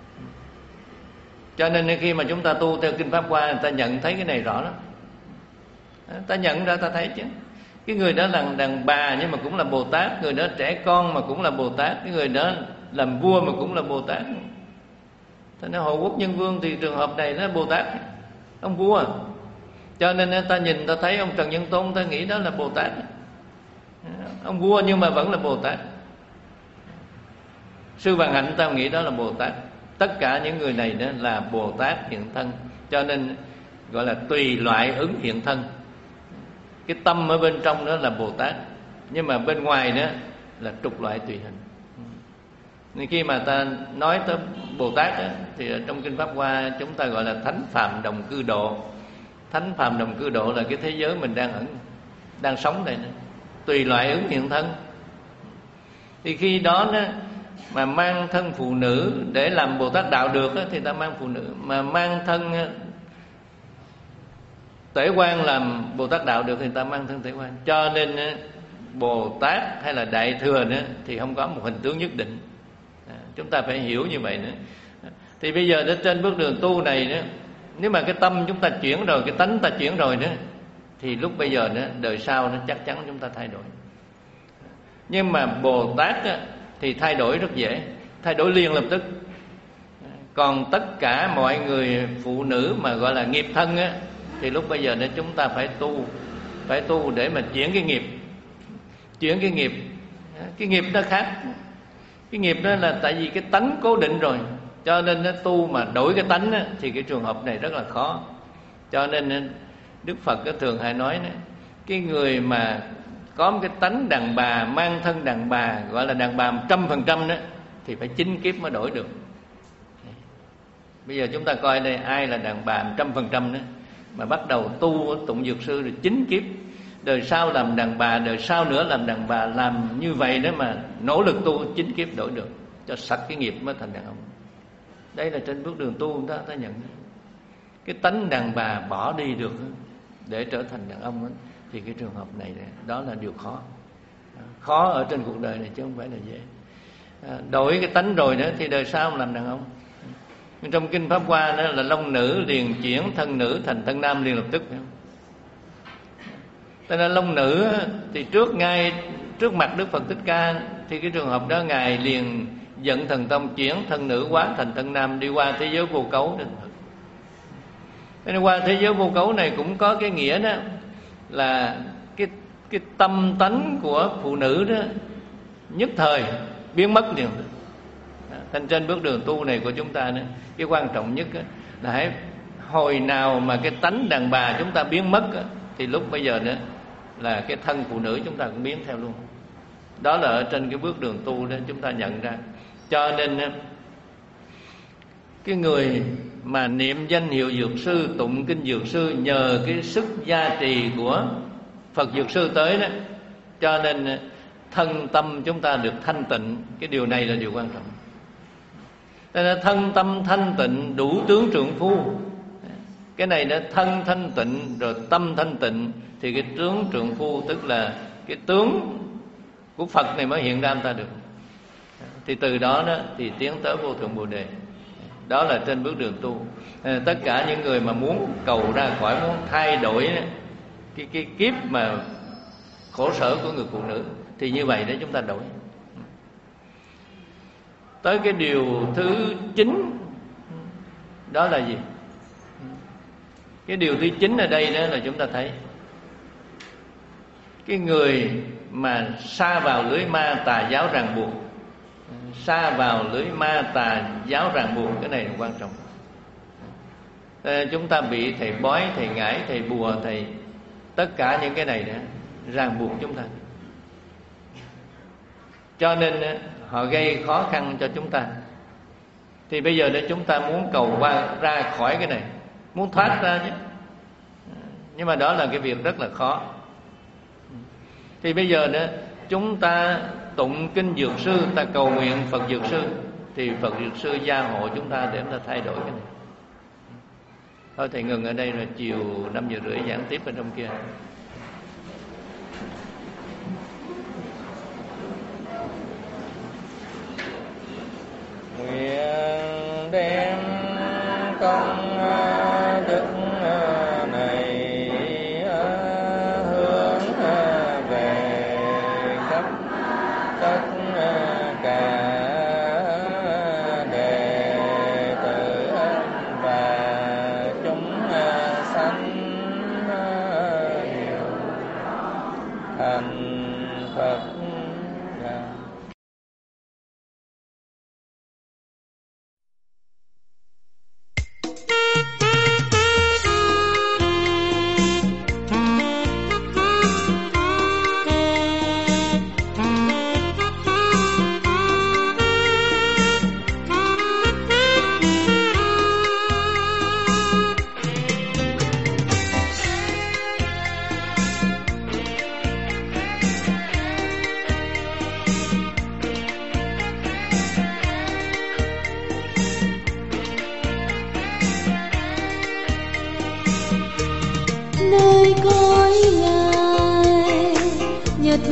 Cho nên khi mà chúng ta tu theo Kinh Pháp Hoa, người ta nhận thấy cái này rõ lắm. Ta nhận ra, ta thấy chứ. Cái người đó là đàn bà nhưng mà cũng là Bồ Tát, người đó trẻ con mà cũng là Bồ Tát, cái người đó làm vua mà cũng là Bồ Tát. Thế nên Hộ Quốc Nhân Vương thì trường hợp này nó là Bồ Tát, ông vua. Cho nên ta nhìn ta thấy ông Trần Nhân Tôn, ta nghĩ đó là Bồ Tát, ông vua nhưng mà vẫn là Bồ Tát. Sư Vạn Hạnh ta nghĩ đó là Bồ Tát. tất cả những người này đó là Bồ Tát hiện thân, cho nên gọi là tùy loại ứng hiện thân. Cái tâm ở bên trong đó là Bồ Tát, nhưng mà bên ngoài đó là trục loại tùy hình. Nên khi mà ta nói tới Bồ Tát đó, thì ở trong Kinh Pháp Hoa chúng ta gọi là Thánh Phàm Đồng Cư Độ. Thánh Phàm Đồng Cư Độ là cái thế giới mình đang ẩn, đang sống đây nữa. Tùy loại ứng hiện thân. Thì khi đó, đó mà mang thân phụ nữ để làm Bồ Tát đạo được đó, thì ta mang phụ nữ. Mà mang thân Tể Quan làm Bồ Tát đạo được thì ta mang thân Tể Quan. Cho nên Bồ Tát hay là Đại Thừa nữa thì không có một hình tướng nhất định. À, chúng ta phải hiểu như vậy nữa. Thì bây giờ trên bước đường tu này nữa, nếu mà cái tâm chúng ta chuyển rồi, cái tánh ta chuyển rồi nữa, thì lúc bây giờ nữa, đời sau nó chắc chắn chúng ta thay đổi. Nhưng mà Bồ Tát á, thì thay đổi rất dễ, thay đổi liền lập tức. Còn tất cả mọi người phụ nữ mà gọi là nghiệp thân á, thì lúc bây giờ nữa chúng ta phải tu, phải tu để mà chuyển cái nghiệp, chuyển cái nghiệp. Cái nghiệp nó khác. Cái nghiệp đó là tại vì cái tánh cố định rồi, cho nên nó tu mà đổi cái tánh á, thì cái trường hợp này rất là khó. Cho nên Đức Phật có thường hay nói đó, cái người mà có một cái tánh đàn bà, mang thân đàn bà, gọi là đàn bà một trăm phần trăm đó, thì phải chín kiếp mới đổi được. Bây giờ chúng ta coi đây, ai là đàn bà một trăm phần trăm đó, mà bắt đầu tu tụng dược sư rồi chín kiếp, đời sau làm đàn bà, đời sau nữa làm đàn bà, làm như vậy đó mà nỗ lực tu chín kiếp đổi được, cho sạch cái nghiệp mới thành đàn ông. Đây là trên bước đường tu ta ta nhận cái tánh đàn bà bỏ đi được để trở thành đàn ông đó, thì cái trường hợp này đó là điều khó, khó ở trên cuộc đời này chứ không phải là dễ. Đổi cái tánh rồi nữa thì đời sau làm đàn ông. Trong Kinh Pháp Hoa đó là long nữ liền chuyển thân nữ thành thân nam liền lập tức. Cho nên long nữ thì trước ngay trước mặt Đức Phật Thích Ca, thì cái trường hợp đó ngài liền dẫn thần tông chuyển thân nữ hóa thành thân nam, đi qua thế giới vô cấu. Cho nên qua thế giới vô cấu này cũng có cái nghĩa đó là cái cái tâm tánh của phụ nữ đó nhất thời biến mất liền. Thành trên bước đường tu này của chúng ta đó, cái quan trọng nhất là hãy hồi nào mà cái tánh đàn bà chúng ta biến mất, thì lúc bây giờ nữa là cái thân phụ nữ chúng ta cũng biến theo luôn. Đó là ở trên cái bước đường tu đó chúng ta nhận ra. Cho nên cái người mà niệm danh hiệu dược sư, tụng kinh dược sư, nhờ cái sức gia trì của Phật dược sư tới đó, cho nên thân tâm chúng ta được thanh tịnh. Cái điều này là điều quan trọng. Nên thân tâm thanh tịnh đủ tướng trượng phu. Cái này nó thân thanh tịnh rồi tâm thanh tịnh, thì cái tướng trượng phu tức là cái tướng của Phật này mới hiện ra ta được. Thì từ đó đó thì tiến tới vô thượng Bồ Đề. Đó là trên bước đường tu. Tất cả những người mà muốn cầu ra khỏi, muốn thay đổi cái, cái kiếp mà khổ sở của người phụ nữ, thì như vậy để chúng ta đổi. Tới cái điều thứ chín, đó là gì? Cái điều thứ chín ở đây đó là chúng ta thấy cái người mà sa vào lưới ma tà giáo ràng buộc, sa vào lưới ma tà giáo ràng buộc, cái này là quan trọng. Chúng ta bị thầy bói, thầy ngải, thầy bùa, thầy tất cả những cái này đó ràng buộc chúng ta, cho nên họ gây khó khăn cho chúng ta. Thì bây giờ để chúng ta muốn cầu qua ra khỏi cái này, muốn thoát ra chứ, nhưng mà đó là cái việc rất là khó. Thì bây giờ nữa chúng ta tụng kinh dược sư, ta cầu nguyện Phật dược sư, thì Phật dược sư gia hộ chúng ta để chúng ta thay đổi cái này. Thôi thầy ngừng ở đây rồi, chiều năm giờ rưỡi giảng tiếp ở trong kia. Nguyện đem công đức này hướng về khắp tất cả đệ tử và chúng sanh hiểu thành Phật.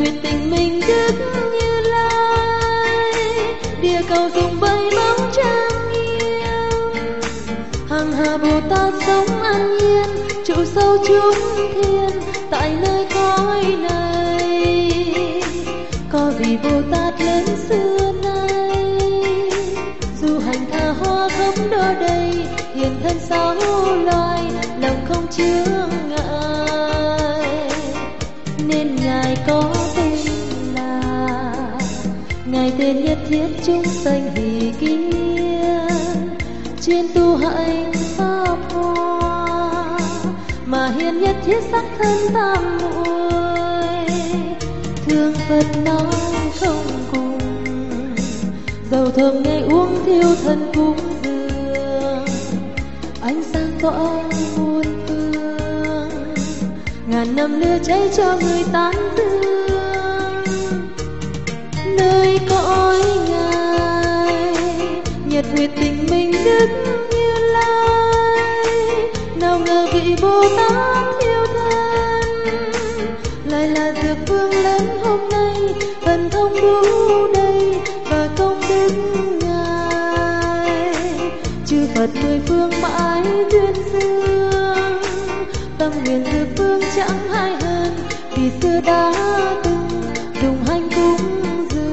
nguyện tình mình Đức Như Lai, địa cầu dùng bay bóng trang nghiêm. Hằng Hà Bồ Tát sống an nhiên, trụ sâu chúng thiên tại nơi cõi này. Có vị Bồ Tát lớn xưa nay, du hành tha hoa khắp đó đây, hiện thân sáu loài lòng không chướng ngại, nên ngài có tên là ngài tên nhất thiết chúng sanh hỷ kiên, chuyên tu hành pháp hoa mà hiền nhất thiết sắc thân tam muội. Thương Phật nói không cùng, dầu thơm ngày uống thiêu thân cúng dường, ánh sáng tỏa muôn phương, ngàn năm lửa cháy cho người tán dương. Nơi cõi ngài nhật nguyệt tình mình Đức Như Lai, nào ngờ vị Bồ Tát yêu thân lại là dược phương lớn hôm nay, thần thông đủ đầy và công đức ngài. Chư Phật mười phương mãi duyên dương, tâm nguyện dược phương chẳng hai hơn, vì xưa đã từng đồng hành cúng dường.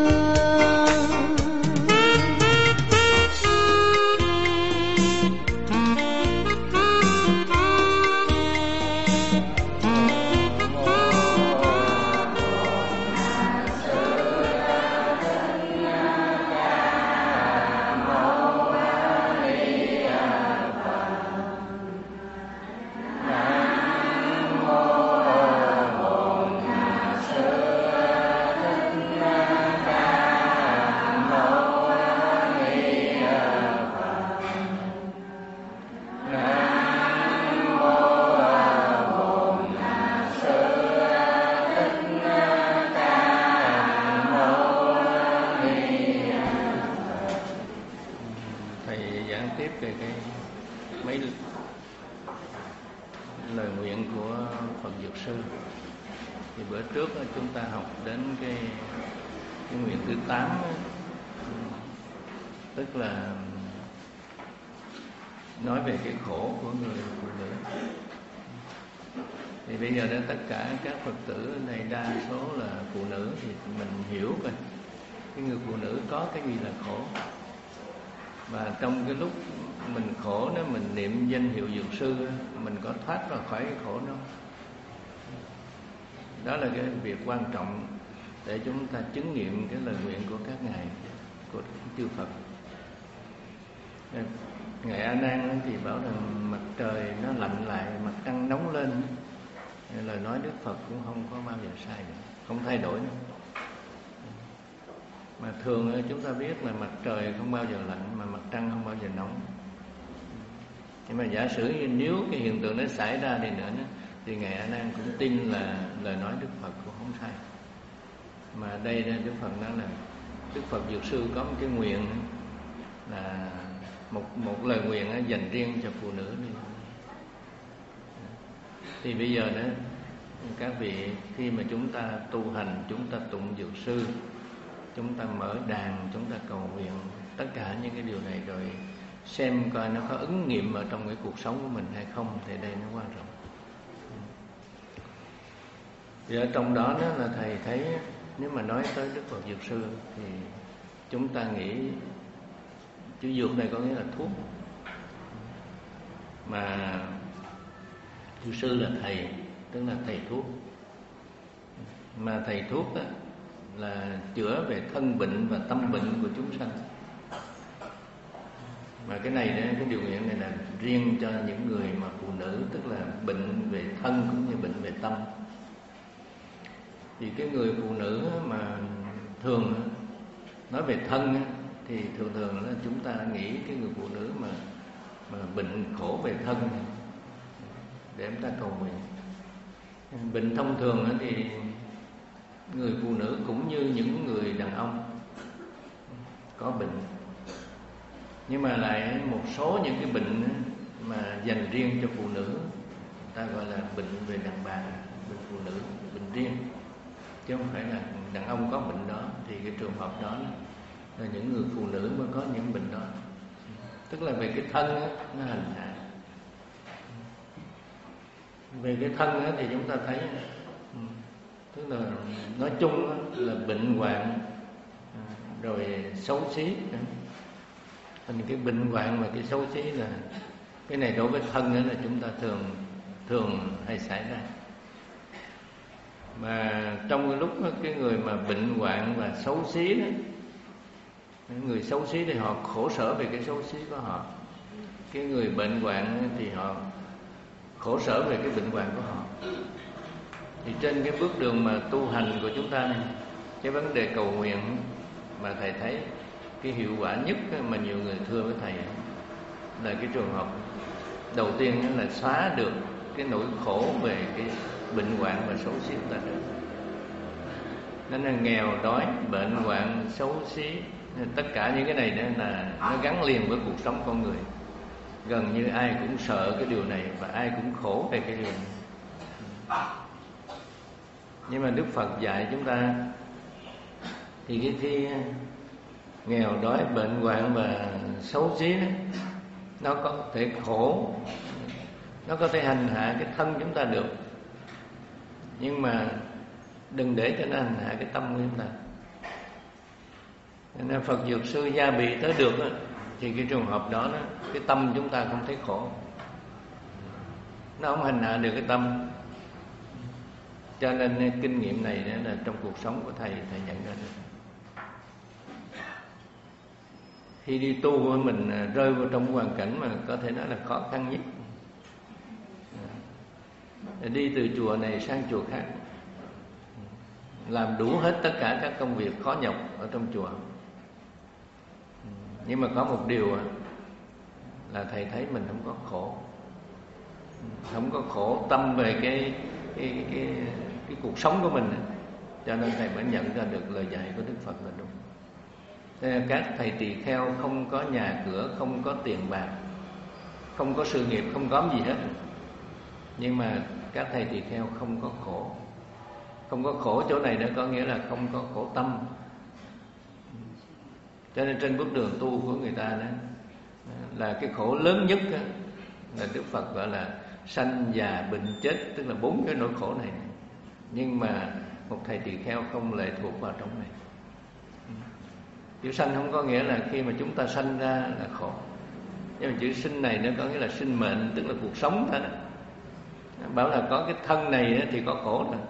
Chúng ta học đến cái, cái nguyện thứ tám, tức là nói về cái khổ của người phụ nữ. Thì bây giờ đến tất cả các Phật tử này đa số là phụ nữ, thì mình hiểu rồi cái người phụ nữ có cái gì là khổ. Và trong cái lúc mình khổ, nếu mình niệm danh hiệu dược sư, mình có thoát ra khỏi cái khổ đó. Đó là cái việc quan trọng để chúng ta chứng nghiệm cái lời nguyện của các ngài, của chư Phật. Ngài A Nan thì bảo rằng mặt trời nó lạnh lại, mặt trăng nóng lên. Lời nói Đức Phật cũng không có bao giờ sai nữa, không thay đổi nữa. Mà thường chúng ta biết là mặt trời không bao giờ lạnh, mà mặt trăng không bao giờ nóng. Nhưng mà giả sử như nếu cái hiện tượng đó xảy ra đi nữa, thì Ngài A Nan cũng tin là lời nói Đức Phật cũng không sai. Mà đây Đức Phật nói là Đức Phật Dược Sư có một cái nguyện là một một lời nguyện dành riêng cho phụ nữ đi. Thì bây giờ đó các vị, khi mà chúng ta tu hành, chúng ta tụng Dược Sư, chúng ta mở đàn, chúng ta cầu nguyện tất cả những cái điều này, rồi xem coi nó có ứng nghiệm ở trong cái cuộc sống của mình hay không, thì đây nó quan trọng. Thì ở trong đó, đó là thầy thấy nếu mà nói tới Đức Phật Dược Sư thì chúng ta nghĩ chữ dược này có nghĩa là thuốc, mà Dược Sư là thầy, tức là thầy thuốc. Mà thầy thuốc đó là chữa về thân bệnh và tâm bệnh của chúng sanh. Mà cái này, cái điều nguyện này là riêng cho những người mà phụ nữ, tức là bệnh về thân cũng như bệnh về tâm. Thì cái người phụ nữ mà thường nói về thân thì thường thường là chúng ta nghĩ cái người phụ nữ mà mà bệnh khổ về thân để chúng ta cầu nguyện. Bệnh thông thường thì người phụ nữ cũng như những người đàn ông có bệnh, nhưng mà lại một số những cái bệnh mà dành riêng cho phụ nữ, ta gọi là bệnh về đàn bà, bệnh phụ nữ, bệnh riêng. chứ không phải là đàn ông có bệnh đó. Thì cái trường hợp đó là những người phụ nữ mới có những bệnh đó, tức là về cái thân đó, nó hành hạ. Về cái thân đó thì chúng ta thấy, tức là nói chung là bệnh hoạn rồi xấu xí. Thành cái bệnh hoạn và cái xấu xí là cái này đối với thân đó là chúng ta thường thường hay xảy ra. Mà trong cái lúc đó, cái người mà bệnh hoạn và xấu xí đó, người xấu xí thì họ khổ sở về cái xấu xí của họ. Cái người bệnh hoạn thì họ khổ sở về cái bệnh hoạn của họ. Thì trên cái bước đường mà tu hành của chúng ta này, cái vấn đề cầu nguyện mà thầy thấy cái hiệu quả nhất mà nhiều người thưa với thầy là cái trường hợp đầu tiên là xóa được cái nỗi khổ về cái bệnh hoạn và xấu xí của ta được. Nên là nghèo, đói, bệnh hoạn, xấu xí, tất cả những cái này đó là nó gắn liền với cuộc sống con người. Gần như ai cũng sợ cái điều này và ai cũng khổ về cái điều này. Nhưng mà Đức Phật dạy chúng ta thì cái khi nghèo, đói, bệnh hoạn và xấu xí đó, nó có thể khổ, nó có thể hành hạ cái thân chúng ta được, nhưng mà đừng để cho nó hành hạ cái tâm của chúng ta. Nên Phật Dược Sư gia bị tới được đó, thì cái trường hợp đó, đó cái tâm chúng ta không thấy khổ, nó không hành hạ được cái tâm. Cho nên kinh nghiệm này là trong cuộc sống của thầy thầy nhận ra được. Khi đi tu mình rơi vào trong hoàn cảnh mà có thể nói là khó khăn nhất, đi từ chùa này sang chùa khác, làm đủ hết tất cả các công việc khó nhọc ở trong chùa. Nhưng mà có một điều là thầy thấy mình không có khổ, không có khổ tâm về cái cái cái cái cuộc sống của mình, cho nên thầy mới nhận ra được lời dạy của Đức Phật là đúng. Thế các thầy tỳ kheo không có nhà cửa, không có tiền bạc, không có sự nghiệp, không có gì hết, nhưng mà các thầy tỳ kheo không có khổ. Không có khổ chỗ này đó có nghĩa là không có khổ tâm. Cho nên trên bước đường tu của người ta đó là cái khổ lớn nhất đó, là Đức Phật gọi là sanh già bệnh chết, tức là bốn cái nỗi khổ này. Nhưng mà một thầy tỳ kheo không lệ thuộc vào trong này. Chữ sanh không có nghĩa là khi mà chúng ta sanh ra là khổ, nhưng mà chữ sinh này nó có nghĩa là sinh mệnh, tức là cuộc sống thôi đó. Bảo là có cái thân này thì có khổ rồi.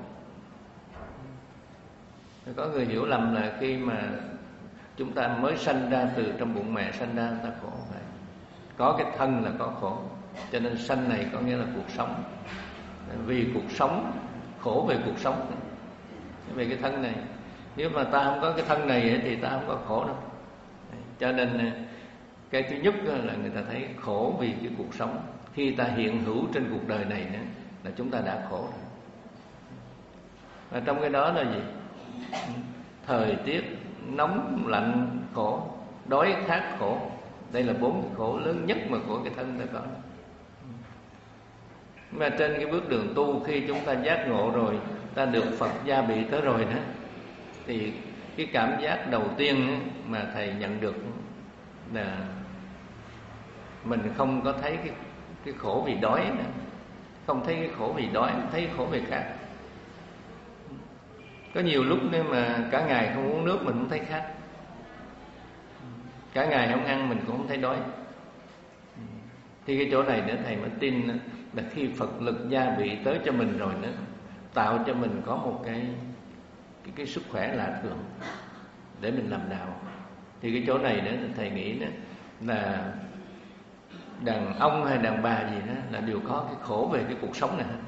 Có người hiểu lầm là khi mà chúng ta mới sanh ra từ trong bụng mẹ sanh ra ta khổ. Vậy có cái thân là có khổ, cho nên sanh này có nghĩa là cuộc sống. Vì cuộc sống, khổ về cuộc sống, về cái thân này. Nếu mà ta không có cái thân này thì ta không có khổ đâu. Cho nên cái thứ nhất là người ta thấy khổ vì cái cuộc sống. Khi ta hiện hữu trên cuộc đời này là chúng ta đã khổ rồi. Và trong cái đó là gì? Thời tiết nóng lạnh khổ, đói khát khổ. Đây là bốn cái khổ lớn nhất mà của cái thân ta có. Mà trên cái bước đường tu, khi chúng ta giác ngộ rồi, ta được Phật gia bị tới rồi đó, thì cái cảm giác đầu tiên mà thầy nhận được là mình không có thấy cái, cái khổ vì đói nữa. Không thấy cái khổ vì đói, thấy khổ vì khát. Có nhiều lúc nếu mà cả ngày không uống nước mình cũng thấy khát, cả ngày không ăn mình cũng không thấy đói. Thì cái chỗ này nữa thầy mới tin là khi Phật lực gia bị tới cho mình rồi nữa, tạo cho mình có một cái cái, cái sức khỏe lạ thường để mình làm đạo. Thì cái chỗ này nữa thầy nghĩ đó là đàn ông hay đàn bà gì đó là đều có cái khổ về cái cuộc sống này hết.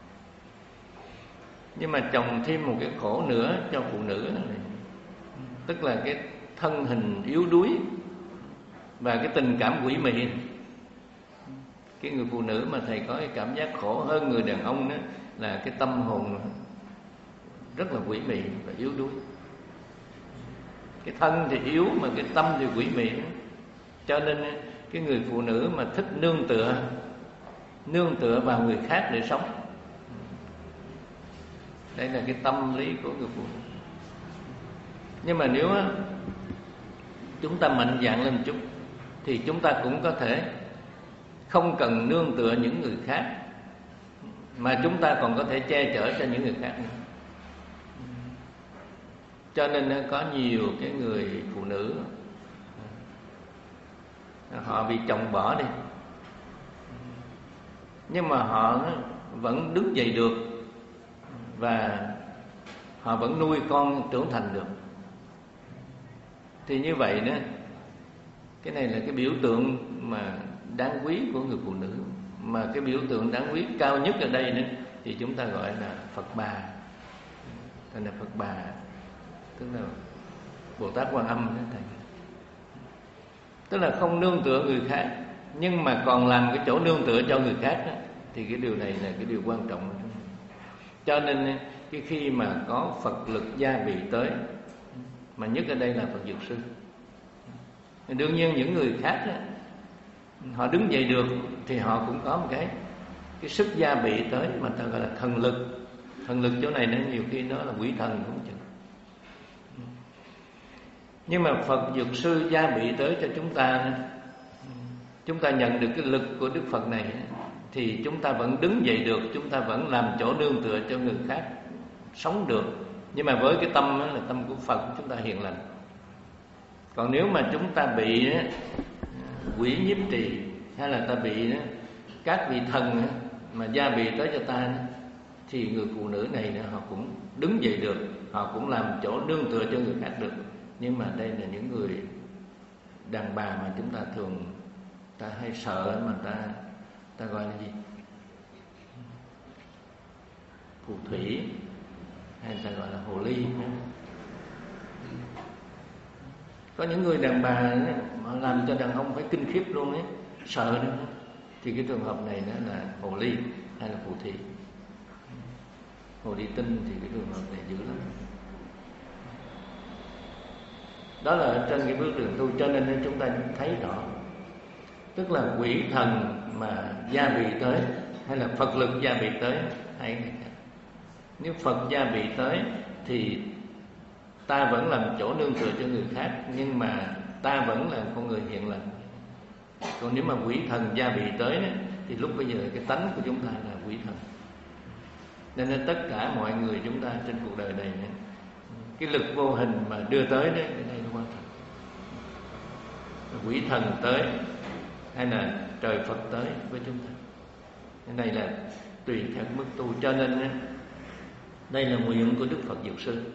Nhưng mà chồng thêm một cái khổ nữa cho phụ nữ này, tức là cái thân hình yếu đuối và cái tình cảm quỷ mị. Cái người phụ nữ mà thầy có cái cảm giác khổ hơn người đàn ông đó là cái tâm hồn rất là quỷ mị và yếu đuối. Cái thân thì yếu mà cái tâm thì quỷ mị. Cho nên cái người phụ nữ mà thích nương tựa, nương tựa vào người khác để sống, Đây là cái tâm lý của người phụ nữ. Nhưng mà nếu chúng ta mạnh dạn lên chút thì chúng ta cũng có thể không cần nương tựa những người khác, mà chúng ta còn có thể che chở cho những người khác nữa. Cho nên có nhiều cái người phụ nữ họ bị chồng bỏ đi, nhưng mà họ vẫn đứng dậy được và họ vẫn nuôi con trưởng thành được. Thì như vậy đó, cái này là cái biểu tượng mà đáng quý của người phụ nữ. Mà cái biểu tượng đáng quý cao nhất ở đây nữa thì chúng ta gọi là Phật Bà. Tên là Phật Bà, tức là Bồ Tát Quan Âm đó thầy. Tức là không nương tựa người khác, nhưng mà còn làm cái chỗ nương tựa cho người khác đó. Thì cái điều này là cái điều quan trọng. Cho nên cái khi mà có Phật lực gia bị tới, mà nhất ở đây là Phật Dược Sư, đương nhiên những người khác đó, họ đứng dậy được thì họ cũng có một cái cái sức gia bị tới mà ta gọi là thần lực. Thần lực chỗ này nên nhiều khi nó là quỷ thần cũng chừng. Nhưng mà Phật Dược Sư gia bị tới cho chúng ta, chúng ta nhận được cái lực của Đức Phật này, thì chúng ta vẫn đứng dậy được, chúng ta vẫn làm chỗ nương tựa cho người khác sống được. Nhưng mà với cái tâm là tâm của Phật, chúng ta hiền lành. Còn nếu mà chúng ta bị quỷ nhiếp trì, hay là ta bị các vị thần mà gia bị tới cho ta, thì người phụ nữ này họ cũng đứng dậy được, họ cũng làm chỗ nương tựa cho người khác được. Nhưng mà đây là những người đàn bà mà chúng ta thường ta hay sợ, mà ta ta gọi là gì, phù thủy, hay ta gọi là hồ ly. Có những người đàn bà mà làm cho đàn ông phải kinh khiếp luôn ấy, sợ nữa. Thì cái trường hợp này nó là hồ ly hay là phù thủy. Hồ ly tinh thì cái trường hợp này dữ lắm. Đó là ở trên cái bước đường tu. Cho nên chúng ta thấy rõ, tức là quỷ thần mà gia bị tới, hay là Phật lực gia bị tới, hay nếu Phật gia bị tới thì ta vẫn làm chỗ nương tựa cho người khác, nhưng mà ta vẫn là con người hiền lành. Còn nếu mà quỷ thần gia bị tới đó, thì lúc bây giờ cái tánh của chúng ta là quỷ thần. Nên là tất cả mọi người chúng ta trên cuộc đời này, cái lực vô hình mà đưa tới đấy, cái này nó quan trọng. Quỷ thần tới hay là trời Phật tới với chúng ta, cái này là tùy theo mức tu. Cho nên đây là nguyện của Đức Phật Dược Sư.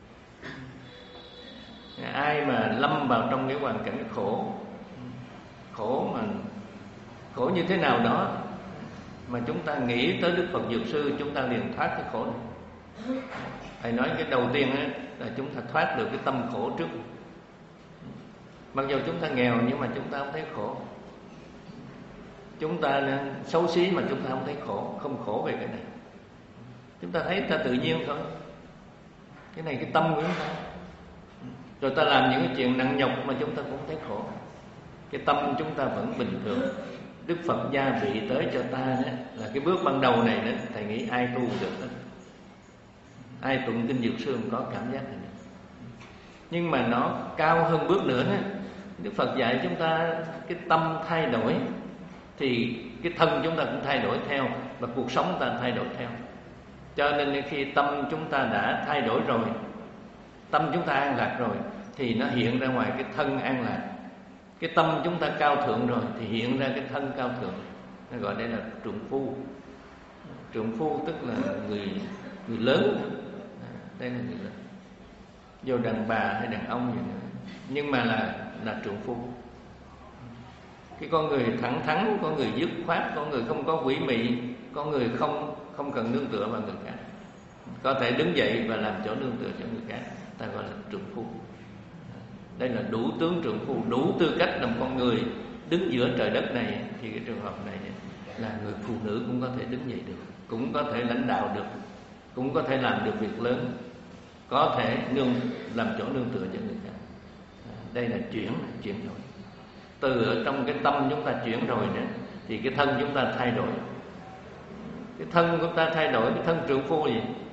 Ai mà lâm vào trong cái hoàn cảnh khổ, khổ mà khổ như thế nào đó, mà chúng ta nghĩ tới Đức Phật Dược Sư, chúng ta liền thoát cái khổ này. Thầy nói cái đầu tiên ấy, là chúng ta thoát được cái tâm khổ trước. Mặc dù chúng ta nghèo nhưng mà chúng ta không thấy khổ. Chúng ta xấu xí mà chúng ta không thấy khổ, không khổ về cái này. Chúng ta thấy ta tự nhiên thôi. Cái này cái tâm của chúng ta. Rồi ta làm những cái chuyện nặng nhọc mà chúng ta cũng thấy khổ. Cái tâm chúng ta vẫn bình thường. Đức Phật gia vị tới cho ta đó, là cái bước ban đầu này đó, thầy nghĩ ai tu được đó. Ai tụng kinh Dược Sư có cảm giác này. Nhưng mà nó cao hơn bước nữa đó. Đức Phật dạy chúng ta cái tâm thay đổi thì cái thân chúng ta cũng thay đổi theo, và cuộc sống ta thay đổi theo. Cho nên khi tâm chúng ta đã thay đổi rồi, tâm chúng ta an lạc rồi, thì nó hiện ra ngoài cái thân an lạc. Cái tâm chúng ta cao thượng rồi thì hiện ra cái thân cao thượng. Nó gọi đây là trượng phu. Trượng phu tức là người người lớn. Đây là người lớn. Dù đàn bà hay đàn ông gì nữa, nhưng mà là là trượng phu. Cái con người thẳng thắn, con người dứt khoát, con người không có quỷ mị, con người không không cần nương tựa vào người khác, có thể đứng dậy và làm chỗ nương tựa cho người khác, ta gọi là trượng phu. Đây là đủ tướng trượng phu, đủ tư cách làm con người đứng giữa trời đất này. Thì cái trường hợp này là người phụ nữ cũng có thể đứng dậy được, cũng có thể lãnh đạo được, cũng có thể làm được việc lớn, có thể nương làm chỗ nương tựa cho người khác. Đây là chuyển chuyển đổi. Từ ở trong cái tâm chúng ta chuyển rồi nữa, thì cái thân chúng ta thay đổi. Cái thân của ta thay đổi, cái thân trượng phu gì?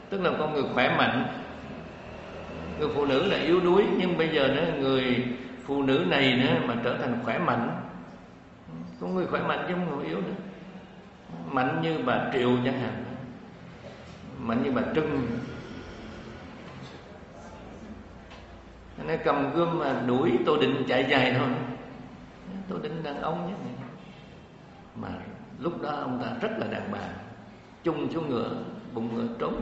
tức là con người khỏe mạnh. Người phụ nữ là yếu đuối, nhưng bây giờ nữa người phụ nữ này nữa mà trở thành khỏe mạnh. Có người khỏe mạnh chứ không người yếu nữa. Mạnh như bà Triệu chẳng hạn, mạnh như bà Trưng. Nó cầm gươm mà đuổi Tô Định chạy dài thôi. Tô Định đàn ông nhé, mà lúc đó ông ta rất là đàn bà, chung xuống ngựa, bụng ngựa trốn.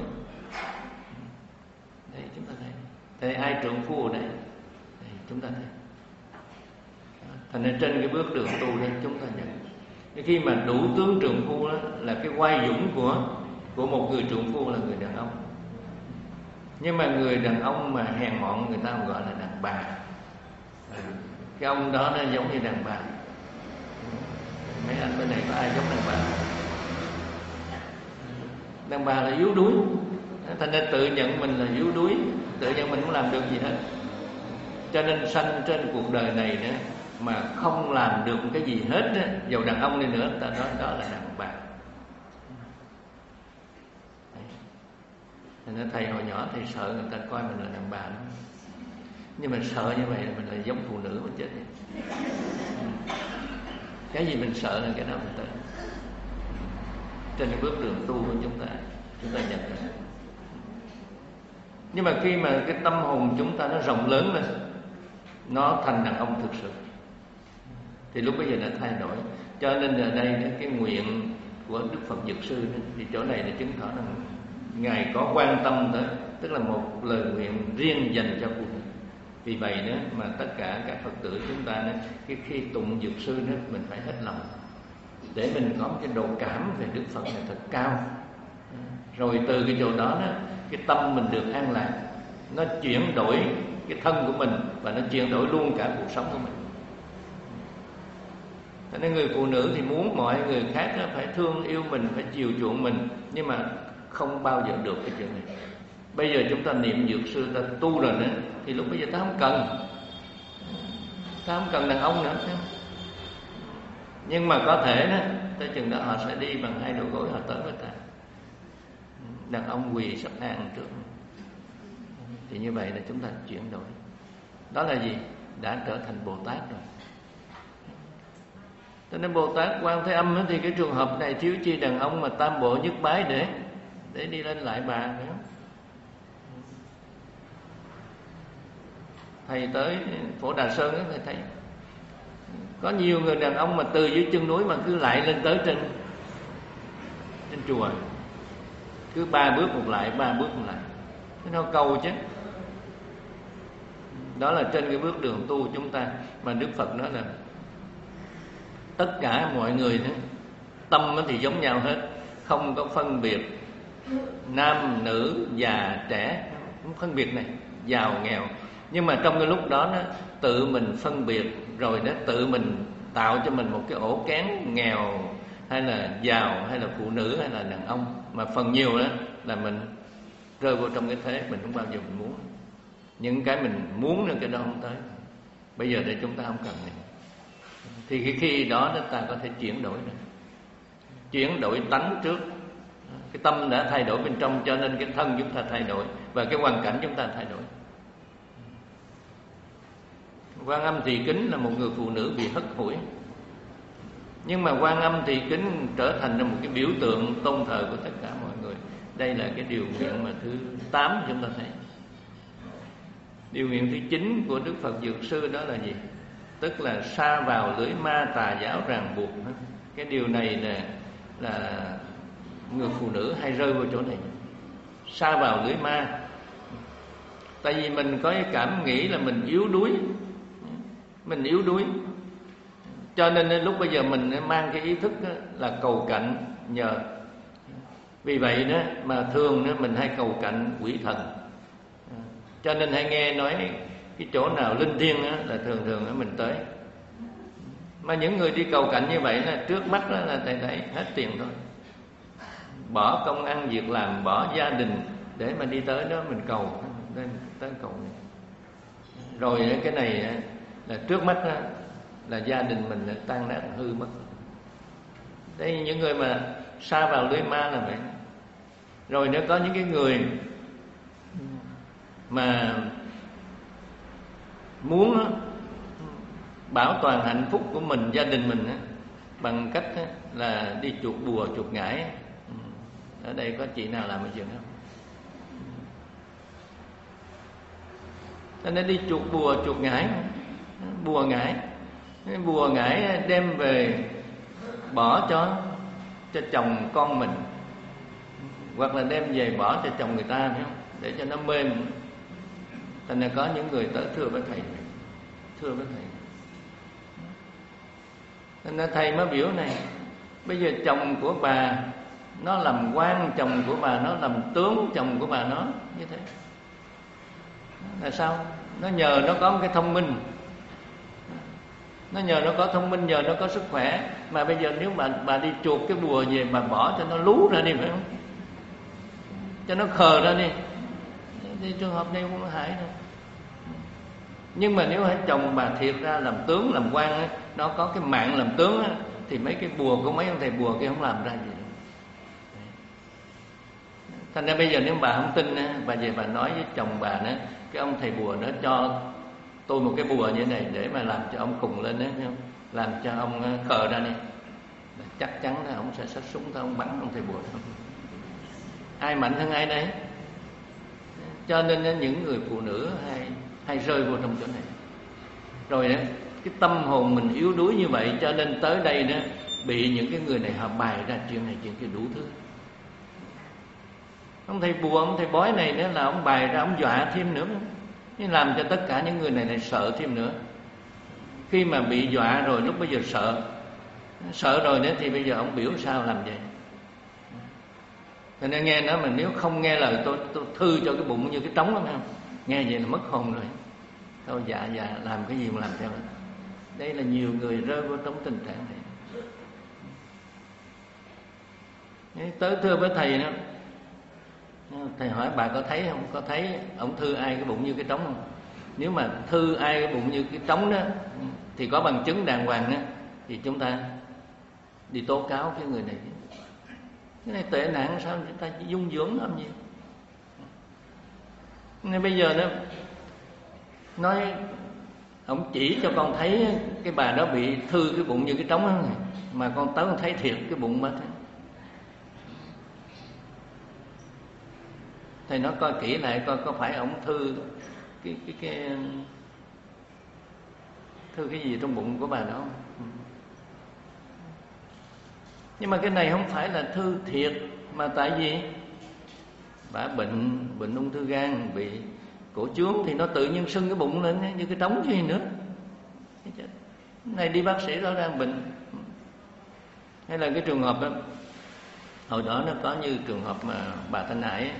Đây chúng ta thấy, thấy ai trượng phu ở đây? Đây chúng ta thấy. Thành ra trên cái bước đường tu đây chúng ta nhận, khi mà đủ tướng trượng phu đó là cái oai dũng của của một người trượng phu là người đàn ông. Nhưng mà người đàn ông mà hèn mọn người ta gọi là đàn bà. Cái ông đó nó giống như đàn bà. Mấy anh bên này có ai giống đàn bà? Đàn bà là yếu đuối, thành ra tự nhận mình là yếu đuối, tự nhận mình không làm được gì hết. Cho nên sanh trên cuộc đời này nữa mà không làm được cái gì hết á, dầu đàn ông đi nữa, ta nói đó là đàn bà. Thành ra thầy hồi nhỏ thầy sợ người ta coi mình là đàn bà đó. Nhưng mà sợ như vậy là mình là giống phụ nữ mà chết đi. Cái gì mình sợ là cái đó mình tới. Trên cái bước đường tu của chúng ta, chúng ta nhận ra. Nhưng mà khi mà cái tâm hồn chúng ta nó rộng lớn lên, nó thành đàn ông thực sự, thì lúc bây giờ đã thay đổi. Cho nên ở đây cái nguyện của Đức Phật Dược Sư đó, thì chỗ này là chứng tỏ rằng Ngài có quan tâm tới, tức là một lời nguyện riêng dành cho phụ nữ. Vì vậy đó mà tất cả các Phật tử chúng ta đó, khi, khi tụng Dược Sư đó, mình phải hết lòng để mình có một cái độ cảm về Đức Phật này thật cao. Rồi từ cái chỗ đó, đó cái tâm mình được an lạc, nó chuyển đổi cái thân của mình và nó chuyển đổi luôn cả cuộc sống của mình. Cho nên người phụ nữ thì muốn mọi người khác đó phải thương yêu mình, phải chiều chuộng mình, nhưng mà không bao giờ được cái chuyện này. Bây giờ chúng ta niệm Dược Sư, ta tu rồi nữa, thì lúc bây giờ ta không cần, ta không cần đàn ông nữa. Nhưng mà có thể đó, tới chừng đó họ sẽ đi bằng hai đầu gối họ tới với ta. Đàn ông quỳ sắp hàng trước. Thì như vậy là chúng ta chuyển đổi. Đó là gì? Đã trở thành Bồ Tát rồi. Cho nên Bồ Tát Quan Thế Âm thì cái trường hợp này thiếu chi đàn ông mà tam bộ nhất bái để để đi lên lại bà nữa. Thầy tới Phổ Đà Sơn đó, thầy thấy có nhiều người đàn ông mà từ dưới chân núi mà cứ lại lên tới trên trên chùa, cứ ba bước một lại, ba bước một lại, cái nó câu chứ. Đó là trên cái bước đường tu chúng ta mà Đức Phật nói là tất cả mọi người đó, tâm thì giống nhau hết, không có phân biệt nam nữ già trẻ, không phân biệt này giàu nghèo. Nhưng mà trong cái lúc đó, đó tự mình phân biệt rồi đó, tự mình tạo cho mình một cái ổ kén nghèo hay là giàu hay là phụ nữ hay là đàn ông, mà phần nhiều đó là mình rơi vào trong cái thế mình không bao giờ mình muốn. Những cái mình muốn nên cái đó không tới. Bây giờ để chúng ta không cần này. Thì khi, khi đó ta có thể chuyển đổi được. Chuyển đổi tánh trước. Cái tâm đã thay đổi bên trong, cho nên cái thân chúng ta thay đổi và cái hoàn cảnh chúng ta thay đổi. Quan Âm Thị Kính là một người phụ nữ bị hất hủi, nhưng mà Quan Âm Thị Kính trở thành một cái biểu tượng tôn thờ của tất cả mọi người. Đây là cái điều nguyện mà thứ tám chúng ta thấy. Điều nguyện thứ chín của Đức Phật Dược Sư đó là gì? Tức là sa vào lưới ma tà giáo ràng buộc. Cái điều này là là người phụ nữ hay rơi vào chỗ này, sa vào lưới ma. Tại vì mình có cái cảm nghĩ là mình yếu đuối, mình yếu đuối, cho nên lúc bây giờ mình mang cái ý thức là cầu cạnh nhờ. Vì vậy đó mà thường đó mình hay cầu cạnh quỷ thần. Cho nên hay nghe nói cái chỗ nào linh thiêng đó, là thường thường đó mình tới. Mà những người đi cầu cạnh như vậy là trước mắt đó là thầy thấy hết tiền thôi, bỏ công ăn việc làm, bỏ gia đình để mà đi tới đó mình cầu, đến tới cầu này. Rồi cái này là trước mắt đó, là gia đình mình tan nát hư mất. Đây những người mà sa vào lưới ma là vậy. Rồi nó có những cái người mà muốn bảo toàn hạnh phúc của mình, gia đình mình bằng cách là đi chuột bùa, chuột ngải. Ở đây có chị nào làm cái chuyện đó? Cho nên đi chuột bùa, chuột ngải, bùa ngải, bùa ngải đem về bỏ cho cho chồng con mình, hoặc là đem về bỏ cho chồng người ta, phải không? Để cho nó mềm. Thành ra có những người tới thưa với thầy, thưa với thầy. Thành ra thầy mới biểu này, bây giờ chồng của bà nó làm quan, chồng của bà nó làm tướng, chồng của bà nó như thế là sao? Nó nhờ nó có một cái thông minh, nó nhờ nó có thông minh, nhờ nó có sức khỏe. Mà bây giờ nếu bà bà đi chuột cái bùa về, bà bỏ cho nó lú ra đi, phải không? Cho nó khờ ra đi, thì trường hợp này cũng hại thôi. Nhưng mà nếu hai chồng bà thiệt ra làm tướng, làm quan ấy, nó có cái mạng làm tướng ấy, thì mấy cái bùa của mấy ông thầy bùa kia không làm ra gì. Thành ra bây giờ nếu bà không tin, bà về bà nói với chồng bà nữa, cái ông thầy bùa nó cho tôi một cái bùa như thế này để mà làm cho ông cùng lên đấy, làm cho ông khờ ra đi, chắc chắn là ông sẽ xách súng tới ông bắn ông thầy bùa. Ai mạnh hơn ai đấy. Cho nên những người phụ nữ hay hay rơi vô trong chỗ này. Rồi đó, cái tâm hồn mình yếu đuối như vậy, cho nên tới đây đó bị những cái người này họ bày ra chuyện này chuyện kia đủ thứ. Ông thầy bùa, ông thầy bói này nữa là ông bày ra, ông dọa thêm nữa, nhưng làm cho tất cả những người này này sợ thêm nữa. Khi mà bị dọa rồi, lúc bây giờ sợ, sợ rồi nữa thì bây giờ ông biểu sao làm vậy. Cho nên nghe nói mà nếu không nghe lời tôi, tôi thư cho cái bụng như cái trống lắm, không? Nghe vậy là mất hồn rồi. Thôi dạ dạ làm cái gì mà làm theo. Đây là nhiều người rơi vào trong tình trạng này. Tới thưa với thầy đó, thầy hỏi bà có thấy không? Có thấy ông thư ai cái bụng như cái trống không? Nếu mà thư ai cái bụng như cái trống đó thì có bằng chứng đàng hoàng đó, thì chúng ta đi tố cáo cái người này. Cái này tệ nạn sao chúng ta chỉ dung dưỡng làm gì? Nên bây giờ nó nói ông chỉ cho con thấy cái bà đó bị thư cái bụng như cái trống đó, mà con tới con thấy thiệt cái bụng mà. Thầy nói coi kỹ lại coi có phải ông thư cái cái cái thư cái gì trong bụng của bà đó không? Nhưng mà cái này không phải là thư thiệt, mà tại vì bà bệnh bệnh ung thư gan, bị cổ chướng thì nó tự nhiên sưng cái bụng lên như cái trống chứ gì nữa. Cái này đi bác sĩ rõ ràng bệnh. Hay là cái trường hợp đó, hồi đó nó có như trường hợp mà bà Thanh Hải ấy.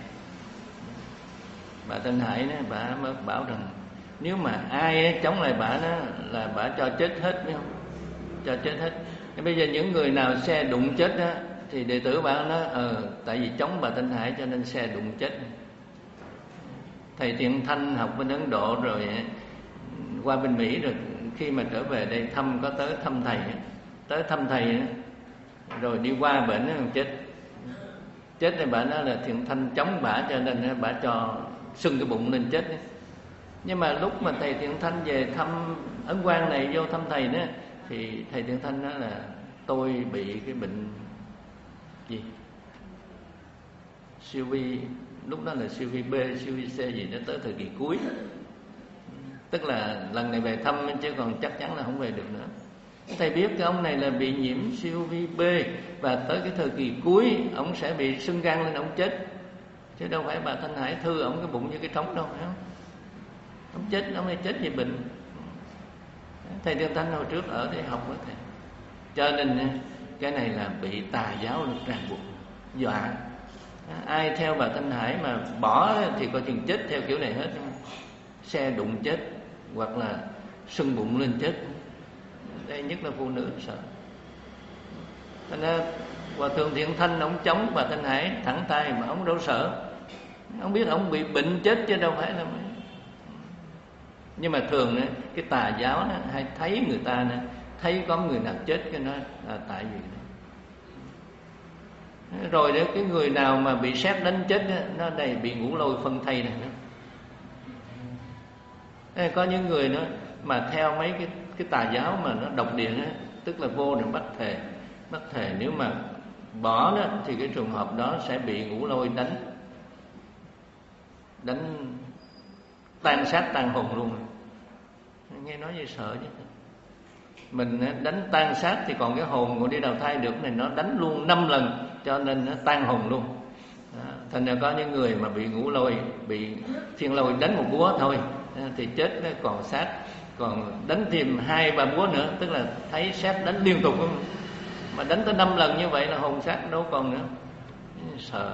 Bà Thanh Hải đó, bà mới bảo rằng nếu mà ai chống lại bà đó là bà cho chết hết, phải không? Cho chết hết. Bây giờ những người nào xe đụng chết đó, thì đệ tử bảo nó ờ tại vì chống bà Thanh Hải cho nên xe đụng chết. Thầy Thiện Thanh học bên Ấn Độ rồi qua bên Mỹ, rồi khi mà trở về đây thăm, có tới thăm thầy, tới thăm thầy rồi đi qua bệnh nó chết. Chết thì bà nói là Thiện Thanh chống bà cho nên bà cho sưng cái bụng lên chết. Nhưng mà lúc mà thầy Thiện Thanh về thăm Ấn Quang này, vô thăm thầy đó, thì thầy Thiện Thanh nói là tôi bị cái bệnh gì siêu vi, lúc đó là siêu vi B, siêu vi C gì đó, tới thời kỳ cuối. Tức là lần này về thăm chứ còn chắc chắn là không về được nữa. Thầy biết cái ông này là bị nhiễm siêu vi B, và tới cái thời kỳ cuối ông sẽ bị sưng gan lên, ông chết. Chứ đâu phải bà Thanh Hải thư ông cái bụng như cái trống đâu, phải không? Ông chết, ông này chết vì bệnh. Thầy Thiện Thanh hồi trước ở đây học với thầy. Cho nên cái này là bị tà giáo lực ràng buộc, dọa. Ai theo bà Thanh Hải mà bỏ thì coi chừng chết theo kiểu này hết. Xe đụng chết, hoặc là sưng bụng lên chết. Đây nhất là phụ nữ sợ. Thành ra Hòa Thượng Thiện Thanh ông chống bà Thanh Hải thẳng tay mà ông đâu sợ. Ông biết ông bị bệnh chết chứ đâu phải là mấy. Nhưng mà thường cái tà giáo hay thấy người ta thấy có người nào chết cái nó là tại vì Rồi đó, cái người nào mà bị sét đánh chết đó, nó này bị ngũ lôi phân thây này nữa. Có những người nữa mà theo mấy cái cái tà giáo mà nó độc địa đó, tức là vô rồi bắt thề, bắt thề nếu mà bỏ đó thì cái trường hợp đó sẽ bị ngũ lôi đánh, đánh tan xác tan hồn luôn. Nghe nói như sợ chứ. Mình đánh tan xác thì còn cái hồn còn đi đào thai được, này nó đánh luôn năm lần cho nên nó tan hồn luôn. Đó. Thành ra có những người mà bị ngũ lôi, bị thiên lôi đánh một búa thôi thì chết nó còn xác, còn đánh thêm hai ba búa nữa, tức là thấy xác đánh liên tục, mà đánh tới năm lần như vậy là hồn xác đâu còn nữa. Sợ.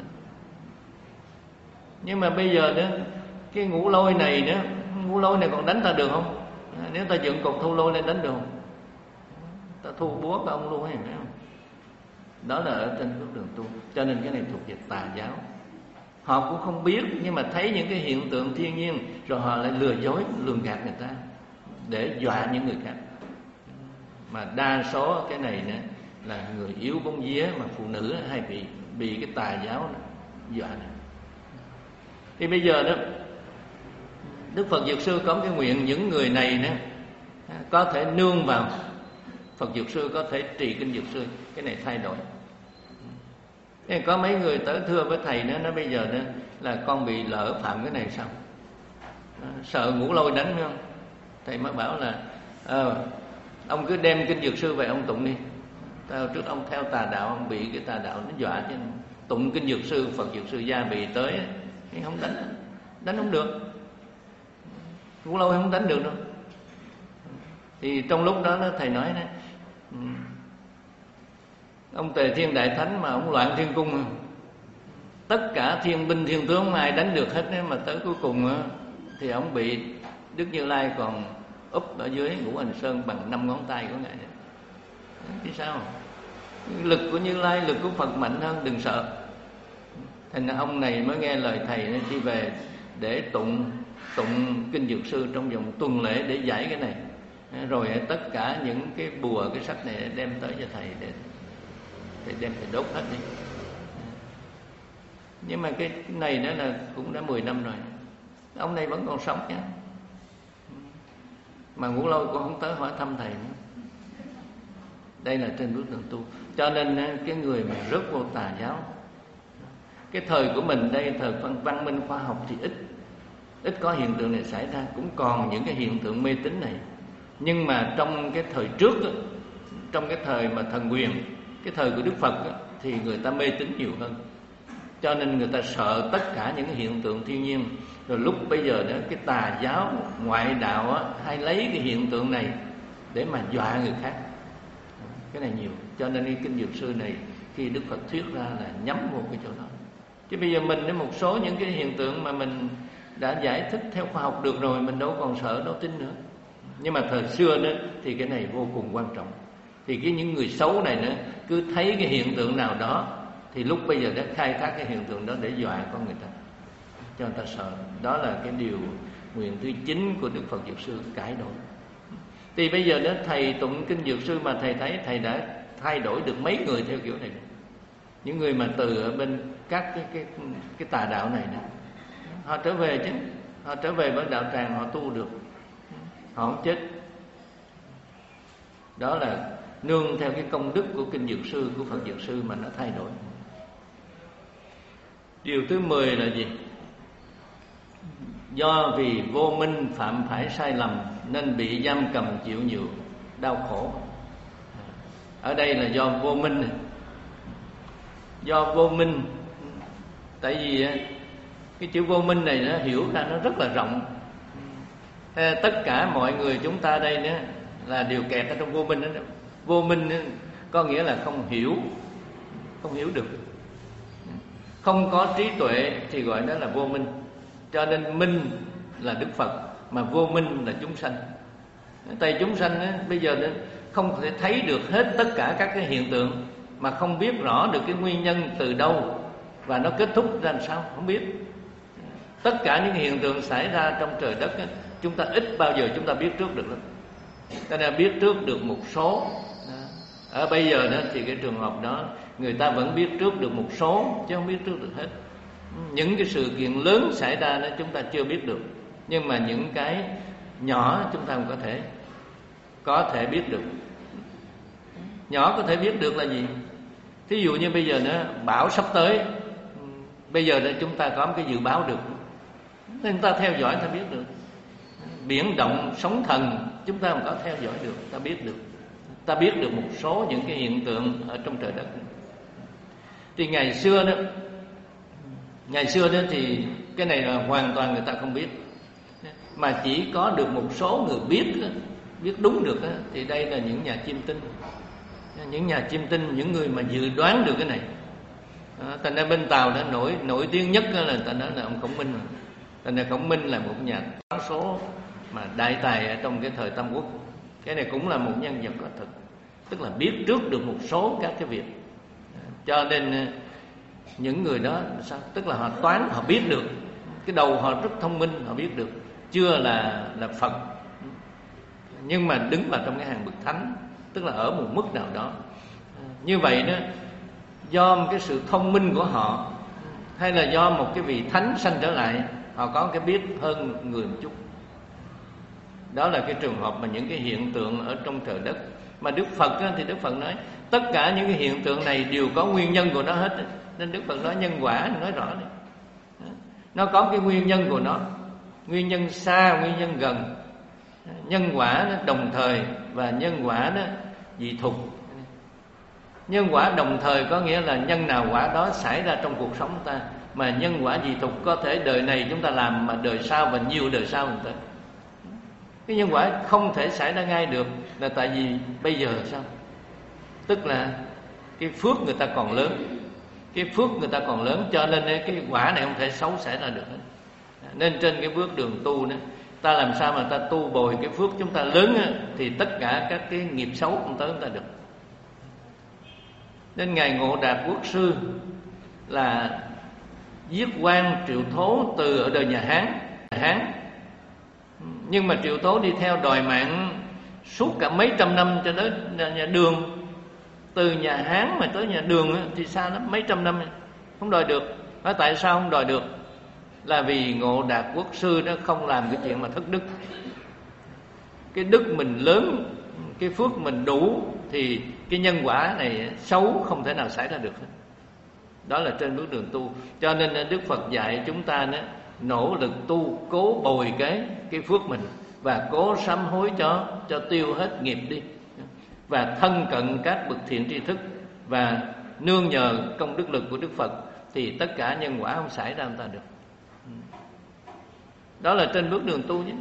Nhưng mà bây giờ nữa, cái ngũ lôi này nữa, ngũ lôi này còn đánh ta được không? Nếu ta dựng cục thu lôi lên đánh được không? Ta thu búa các ông luôn hay phải không? Đó là ở trên bước đường tu. Cho nên cái này thuộc về tà giáo. Họ cũng không biết, nhưng mà thấy những cái hiện tượng thiên nhiên rồi họ lại lừa dối, lường gạt người ta để dọa những người khác. Mà đa số cái này nữa là người yếu bóng vía, mà phụ nữ hay bị bị cái tà giáo này, dọa này. Thì bây giờ đó, Đức Phật Dược Sư có cái nguyện những người này nữa có thể nương vào Phật Dược Sư, có thể trì kinh Dược Sư. Cái này thay đổi. Thế có mấy người tới thưa với thầy nữa, nó bây giờ nữa là con bị lỡ phạm cái này sao? Sợ ngũ lôi đánh phải không? Thầy mới bảo là ờ, ông cứ đem kinh Dược Sư về ông tụng đi. Tao trước ông theo tà đạo, ông bị cái tà đạo nó dọa chứ. Tụng kinh Dược Sư, Phật Dược Sư gia bị tới thì không đánh, đánh không được. Ngũ lôi không đánh được đâu. Thì trong lúc đó thầy nói đó, ông Tề Thiên Đại Thánh mà ông loạn thiên cung, tất cả thiên binh thiên tướng không ai đánh được hết. Mà tới cuối cùng thì ông bị Đức Như Lai còn úp ở dưới Ngũ Hành Sơn bằng năm ngón tay của ngài. Chứ sao? Lực của Như Lai, lực của Phật mạnh hơn, đừng sợ. Thành ra ông này mới nghe lời thầy nên đi về để tụng tụng kinh Dược Sư trong vòng tuần lễ để giải cái này. Rồi tất cả những cái bùa, cái sách này đem tới cho thầy để thầy đem thầy đốt hết đi. Nhưng mà cái này đó là cũng đã mười năm rồi, ông này vẫn còn sống nhá. Mà ngũ lôi cũng không tới hỏi thăm thầy nữa. Đây là trên bước đường tu. Cho nên cái người mà rớt vô tà giáo, cái thời của mình đây, thời văn, văn minh khoa học thì ít ít có hiện tượng này xảy ra, cũng còn những cái hiện tượng mê tín này. Nhưng mà trong cái thời trước, trong cái thời mà thần quyền, cái thời của Đức Phật thì người ta mê tín nhiều hơn. Cho nên người ta sợ tất cả những cái hiện tượng thiên nhiên. Rồi lúc bây giờ đó, cái tà giáo, ngoại đạo á, hay lấy cái hiện tượng này để mà dọa người khác. Cái này nhiều. Cho nên cái kinh Dược Sư này khi Đức Phật thuyết ra là nhắm vô cái chỗ đó. Chứ bây giờ mình đến một số những cái hiện tượng mà mình đã giải thích theo khoa học được rồi, mình đâu còn sợ, đâu tin nữa. Nhưng mà thời xưa nữa thì cái này vô cùng quan trọng. Thì cái những người xấu này nữa cứ thấy cái hiện tượng nào đó thì lúc bây giờ đã khai thác cái hiện tượng đó để dọa con người ta, cho người ta sợ. Đó là cái điều nguyện thứ chín của Đức Phật Dược Sư cải đổi. Thì bây giờ đó thầy tụng kinh Dược Sư mà thầy thấy thầy đã thay đổi được mấy người theo kiểu này. Những người mà từ ở bên các cái cái cái tà đạo này nè, họ trở về chứ, họ trở về với đạo tràng, họ tu được, họ không chết. Đó là nương theo cái công đức của kinh Dược Sư, của Phật Dược Sư mà nó thay đổi. Điều thứ mười là gì? Do vì vô minh phạm phải sai lầm nên bị giam cầm chịu nhiều đau khổ. Ở đây là do vô minh này. Do vô minh. Tại vì cái chữ vô minh này nó hiểu ra nó rất là rộng. Tất cả mọi người chúng ta đây nữa là đều kẹt ở trong vô minh đó. Vô minh có nghĩa là không hiểu, không hiểu được. Không có trí tuệ thì gọi đó là vô minh. Cho nên minh là Đức Phật, mà vô minh là chúng sanh. Tại chúng sanh ấy, bây giờ không thể thấy được hết tất cả các cái hiện tượng, mà không biết rõ được cái nguyên nhân từ đâu và nó kết thúc ra làm sao, không biết. Tất cả những hiện tượng xảy ra trong trời đất ấy, chúng ta ít bao giờ chúng ta biết trước được lắm. Ta đã biết trước được một số, Ở bây giờ đó thì cái trường hợp đó người ta vẫn biết trước được một số chứ không biết trước được hết. Những cái sự kiện lớn xảy ra đó chúng ta chưa biết được, nhưng mà những cái nhỏ chúng ta cũng có thể có thể biết được. Nhỏ có thể biết được là gì? Thí dụ như bây giờ nó bão sắp tới, bây giờ đó chúng ta có một cái dự báo được, nên chúng ta theo dõi ta biết được. Biển động sóng thần chúng ta cũng có theo dõi được, ta biết được. Ta biết được một số những cái hiện tượng ở trong trời đất. Thì ngày xưa đó, ngày xưa đó thì cái này là hoàn toàn người ta không biết, mà chỉ có được một số người biết, biết đúng được. Thì đây là những nhà chiêm tinh, những nhà chiêm tinh, những người mà dự đoán được cái này. Thành ra bên Tàu đã nổi nổi tiếng nhất là ta nói là ông Khổng Minh. Thành ra Khổng Minh là một nhà toán số mà đại tài ở trong cái thời Tam Quốc. Cái này cũng là một nhân vật có thực, tức là biết trước được một số các cái việc. Cho nên những người đó sao? Tức là họ toán, họ biết được, cái đầu họ rất thông minh, họ biết được, chưa là là Phật, nhưng mà đứng vào trong cái hàng bậc thánh, tức là ở một mức nào đó. Như vậy đó, do một cái sự thông minh của họ, hay là do một cái vị thánh sanh trở lại, họ có cái biết hơn người một chút. Đó là cái trường hợp mà những cái hiện tượng ở trong trời đất. Mà Đức Phật á, thì Đức Phật nói tất cả những cái hiện tượng này đều có nguyên nhân của nó hết. Nên Đức Phật nói nhân quả, nói rõ này. Nó có cái nguyên nhân của nó, nguyên nhân xa, nguyên nhân gần. Nhân quả nó đồng thời và nhân quả nó dị thục. Nhân quả đồng thời có nghĩa là nhân nào quả đó xảy ra trong cuộc sống ta. Mà nhân quả dị thục có thể đời này chúng ta làm mà đời sau và nhiều đời sau người ta. Cái nhân quả không thể xảy ra ngay được là tại vì bây giờ sao? Tức là cái phước người ta còn lớn, cái phước người ta còn lớn, cho nên cái quả này không thể xấu xảy ra được. Nên trên cái bước đường tu đó, ta làm sao mà ta tu bồi cái phước chúng ta lớn á, thì tất cả các cái nghiệp xấu không tới chúng ta được. Nên Ngài Ngộ Đạt Quốc Sư là giết quan Triệu Thố từ ở đời nhà Hán. Hán nhưng mà Triệu Tố đi theo đòi mạng suốt cả mấy trăm năm cho đến nhà Đường. Từ nhà Hán mà tới nhà Đường thì xa lắm, mấy trăm năm không đòi được. Nói tại sao không đòi được? Là vì Ngộ Đạt Quốc Sư nó không làm cái chuyện mà thất đức. Cái đức mình lớn, cái phước mình đủ, thì cái nhân quả này xấu không thể nào xảy ra được. Đó là trên bước đường tu. Cho nên Đức Phật dạy chúng ta đó, nỗ lực tu, cố bồi cái cái phước mình và cố sám hối cho cho tiêu hết nghiệp đi, và thân cận các bậc thiện tri thức và nương nhờ công đức lực của Đức Phật, thì tất cả nhân quả không xảy ra chúng ta được. Đó là trên bước đường tu chứ.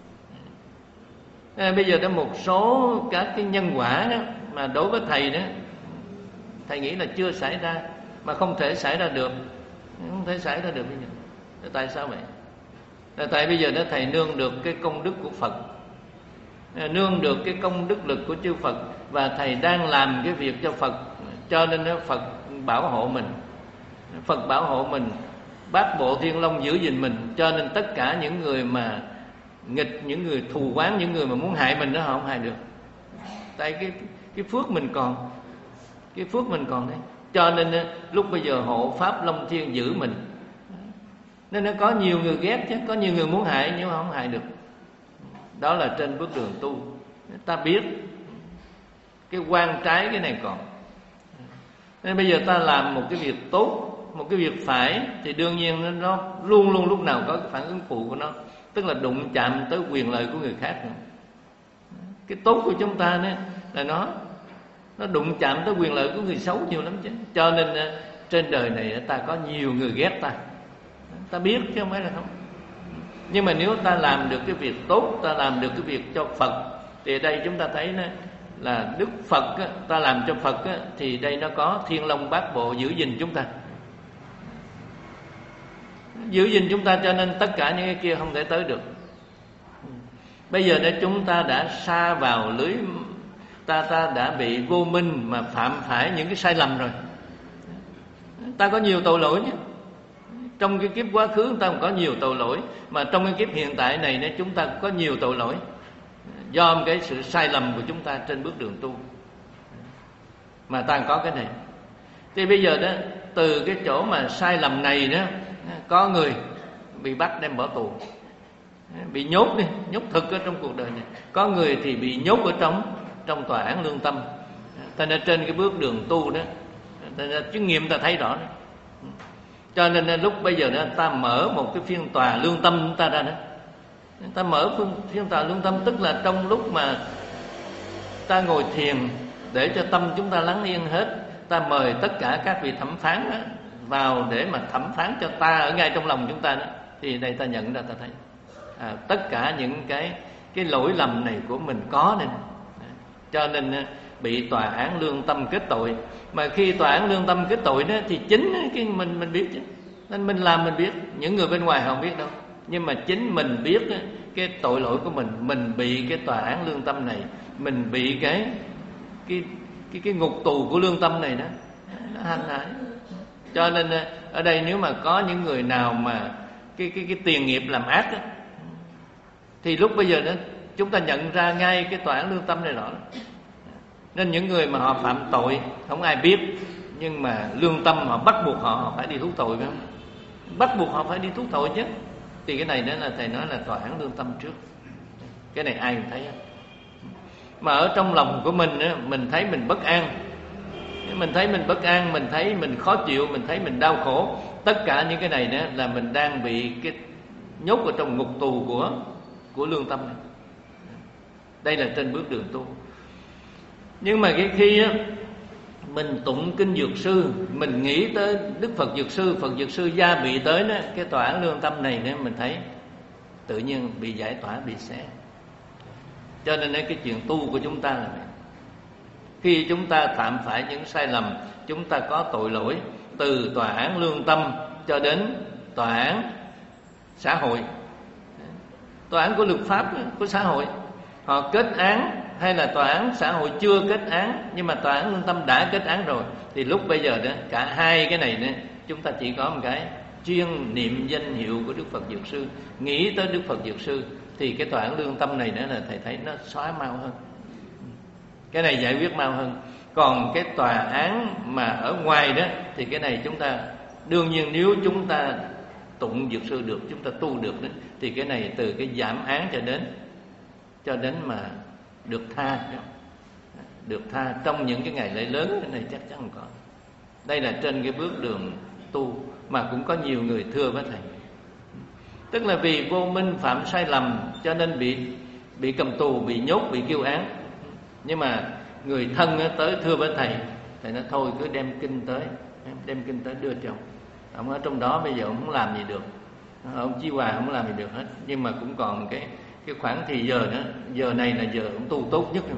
À, bây giờ có một số các cái nhân quả đó, mà đối với thầy đó, thầy nghĩ là chưa xảy ra, mà không thể xảy ra được, không thể xảy ra được bây giờ. Tại sao vậy? Là tại bây giờ đó thầy nương được cái công đức của Phật, nương được cái công đức lực của chư Phật, và thầy đang làm cái việc cho Phật, cho nên đó Phật bảo hộ mình, Phật bảo hộ mình, Bát Bộ Thiên Long giữ gìn mình. Cho nên tất cả những người mà nghịch, những người thù oán, những người mà muốn hại mình đó, họ không hại được. Tại cái cái phước mình còn, cái phước mình còn đấy. Cho nên lúc bây giờ hộ pháp Long Thiên giữ mình. Nên nó có nhiều người ghét chứ, có nhiều người muốn hại nhưng mà không hại được. Đó là trên bước đường tu. Ta biết cái quan trái cái này còn. Nên bây giờ ta làm một cái việc tốt, một cái việc phải, thì đương nhiên nó, nó luôn luôn lúc nào có cái phản ứng phụ của nó. Tức là đụng chạm tới quyền lợi của người khác nữa. Cái tốt của chúng ta đó, là nó Nó đụng chạm tới quyền lợi của người xấu nhiều lắm chứ. Cho nên trên đời này ta có nhiều người ghét ta, ta biết chứ không phải là không. Nhưng mà nếu ta làm được cái việc tốt, ta làm được cái việc cho Phật, thì đây chúng ta thấy đó, là Đức Phật á, ta làm cho Phật á, thì đây nó có Thiên Long Bát Bộ giữ gìn chúng ta, giữ gìn chúng ta, cho nên tất cả những cái kia không thể tới được. Bây giờ đây chúng ta đã sa vào lưới, ta ta đã bị vô minh mà phạm phải những cái sai lầm rồi. Ta có nhiều tội lỗi nhé. Trong cái kiếp quá khứ chúng ta có nhiều tội lỗi, mà trong cái kiếp hiện tại này này chúng ta có nhiều tội lỗi do cái sự sai lầm của chúng ta trên bước đường tu. mà ta có cái này. Thì bây giờ đó, từ cái chỗ mà sai lầm này đó, có người bị bắt đem bỏ tù, bị nhốt đi, nhốt thực ở trong cuộc đời này. Có người thì bị nhốt ở trong trong tòa án lương tâm. Thành ra trên cái bước đường tu đó, thành ra chứng nghiệm ta thấy rõ đó. Cho nên lúc bây giờ đó, ta mở một cái phiên tòa lương tâm chúng ta ra đó. Ta mở phiên tòa lương tâm, tức là trong lúc mà ta ngồi thiền để cho tâm chúng ta lắng yên hết, ta mời tất cả các vị thẩm phán đó vào để mà thẩm phán cho ta ở ngay trong lòng chúng ta đó. Thì đây ta nhận ra, ta thấy à, tất cả những cái cái lỗi lầm này của mình có nên, cho nên bị tòa án lương tâm kết tội. Mà khi tòa án lương tâm kết tội đó thì chính cái mình mình biết chứ, nên mình làm mình biết, những người bên ngoài không biết đâu. Nhưng mà chính mình biết cái tội lỗi của mình, mình bị cái tòa án lương tâm này, mình bị cái cái cái cái ngục tù của lương tâm này đó, nó hành hại. Cho nên ở đây nếu mà có những người nào mà cái cái cái tiền nghiệp làm ác đó, thì lúc bây giờ đó chúng ta nhận ra ngay cái tòa án lương tâm này rõ. Nên những người mà họ phạm tội không ai biết, nhưng mà lương tâm họ bắt buộc họ, họ phải đi thú tội, phải không? Bắt buộc họ phải đi thú tội chứ. Thì cái này đó là thầy nói là tòa án lương tâm trước. Cái này ai cũng thấy. Mà ở trong lòng của mình á, mình thấy mình bất an, mình thấy mình bất an, mình thấy mình khó chịu, mình thấy mình đau khổ. Tất cả những cái này đó là mình đang bị cái nhốt ở trong ngục tù của của lương tâm này. Đây là trên bước đường tu. Nhưng mà cái khi á, mình tụng kinh Dược Sư, mình nghĩ tới Đức Phật Dược Sư, Phật Dược Sư gia bị tới đó, cái tòa án lương tâm này nữa, mình thấy tự nhiên bị giải tỏa, bị xé. Cho nên cái chuyện tu của chúng ta là vậy. Khi chúng ta phạm phải những sai lầm, chúng ta có tội lỗi, từ tòa án lương tâm cho đến tòa án xã hội, tòa án của luật pháp của xã hội, họ kết án, hay là tòa án xã hội chưa kết án nhưng mà tòa án lương tâm đã kết án rồi, thì lúc bây giờ đó cả hai cái này nữa, chúng ta chỉ có một cái chuyên niệm danh hiệu của Đức Phật Dược Sư, nghĩ tới Đức Phật Dược Sư, thì cái tòa án lương tâm này nữa là thầy thấy nó xóa mau hơn, cái này giải quyết mau hơn. Còn cái tòa án mà ở ngoài đó thì cái này chúng ta đương nhiên nếu chúng ta tụng Dược Sư được, chúng ta tu được đó, thì cái này từ cái giảm án cho đến cho đến mà được tha, được tha trong những cái ngày lễ lớn, cái này chắc chắn không có. Đây là trên cái bước đường tu mà cũng có nhiều người thưa với thầy, tức là vì vô minh phạm sai lầm cho nên bị bị cầm tù, bị nhốt, bị kêu án. Nhưng mà người thân tới thưa với thầy, thầy nói thôi cứ đem kinh tới, đem kinh tới đưa cho ông. Ông ở trong đó bây giờ ông không làm gì được, ông Chí Hòa không làm gì được hết, nhưng mà cũng còn cái cái khoảng thì giờ nữa, giờ này là giờ ông tu tốt nhất.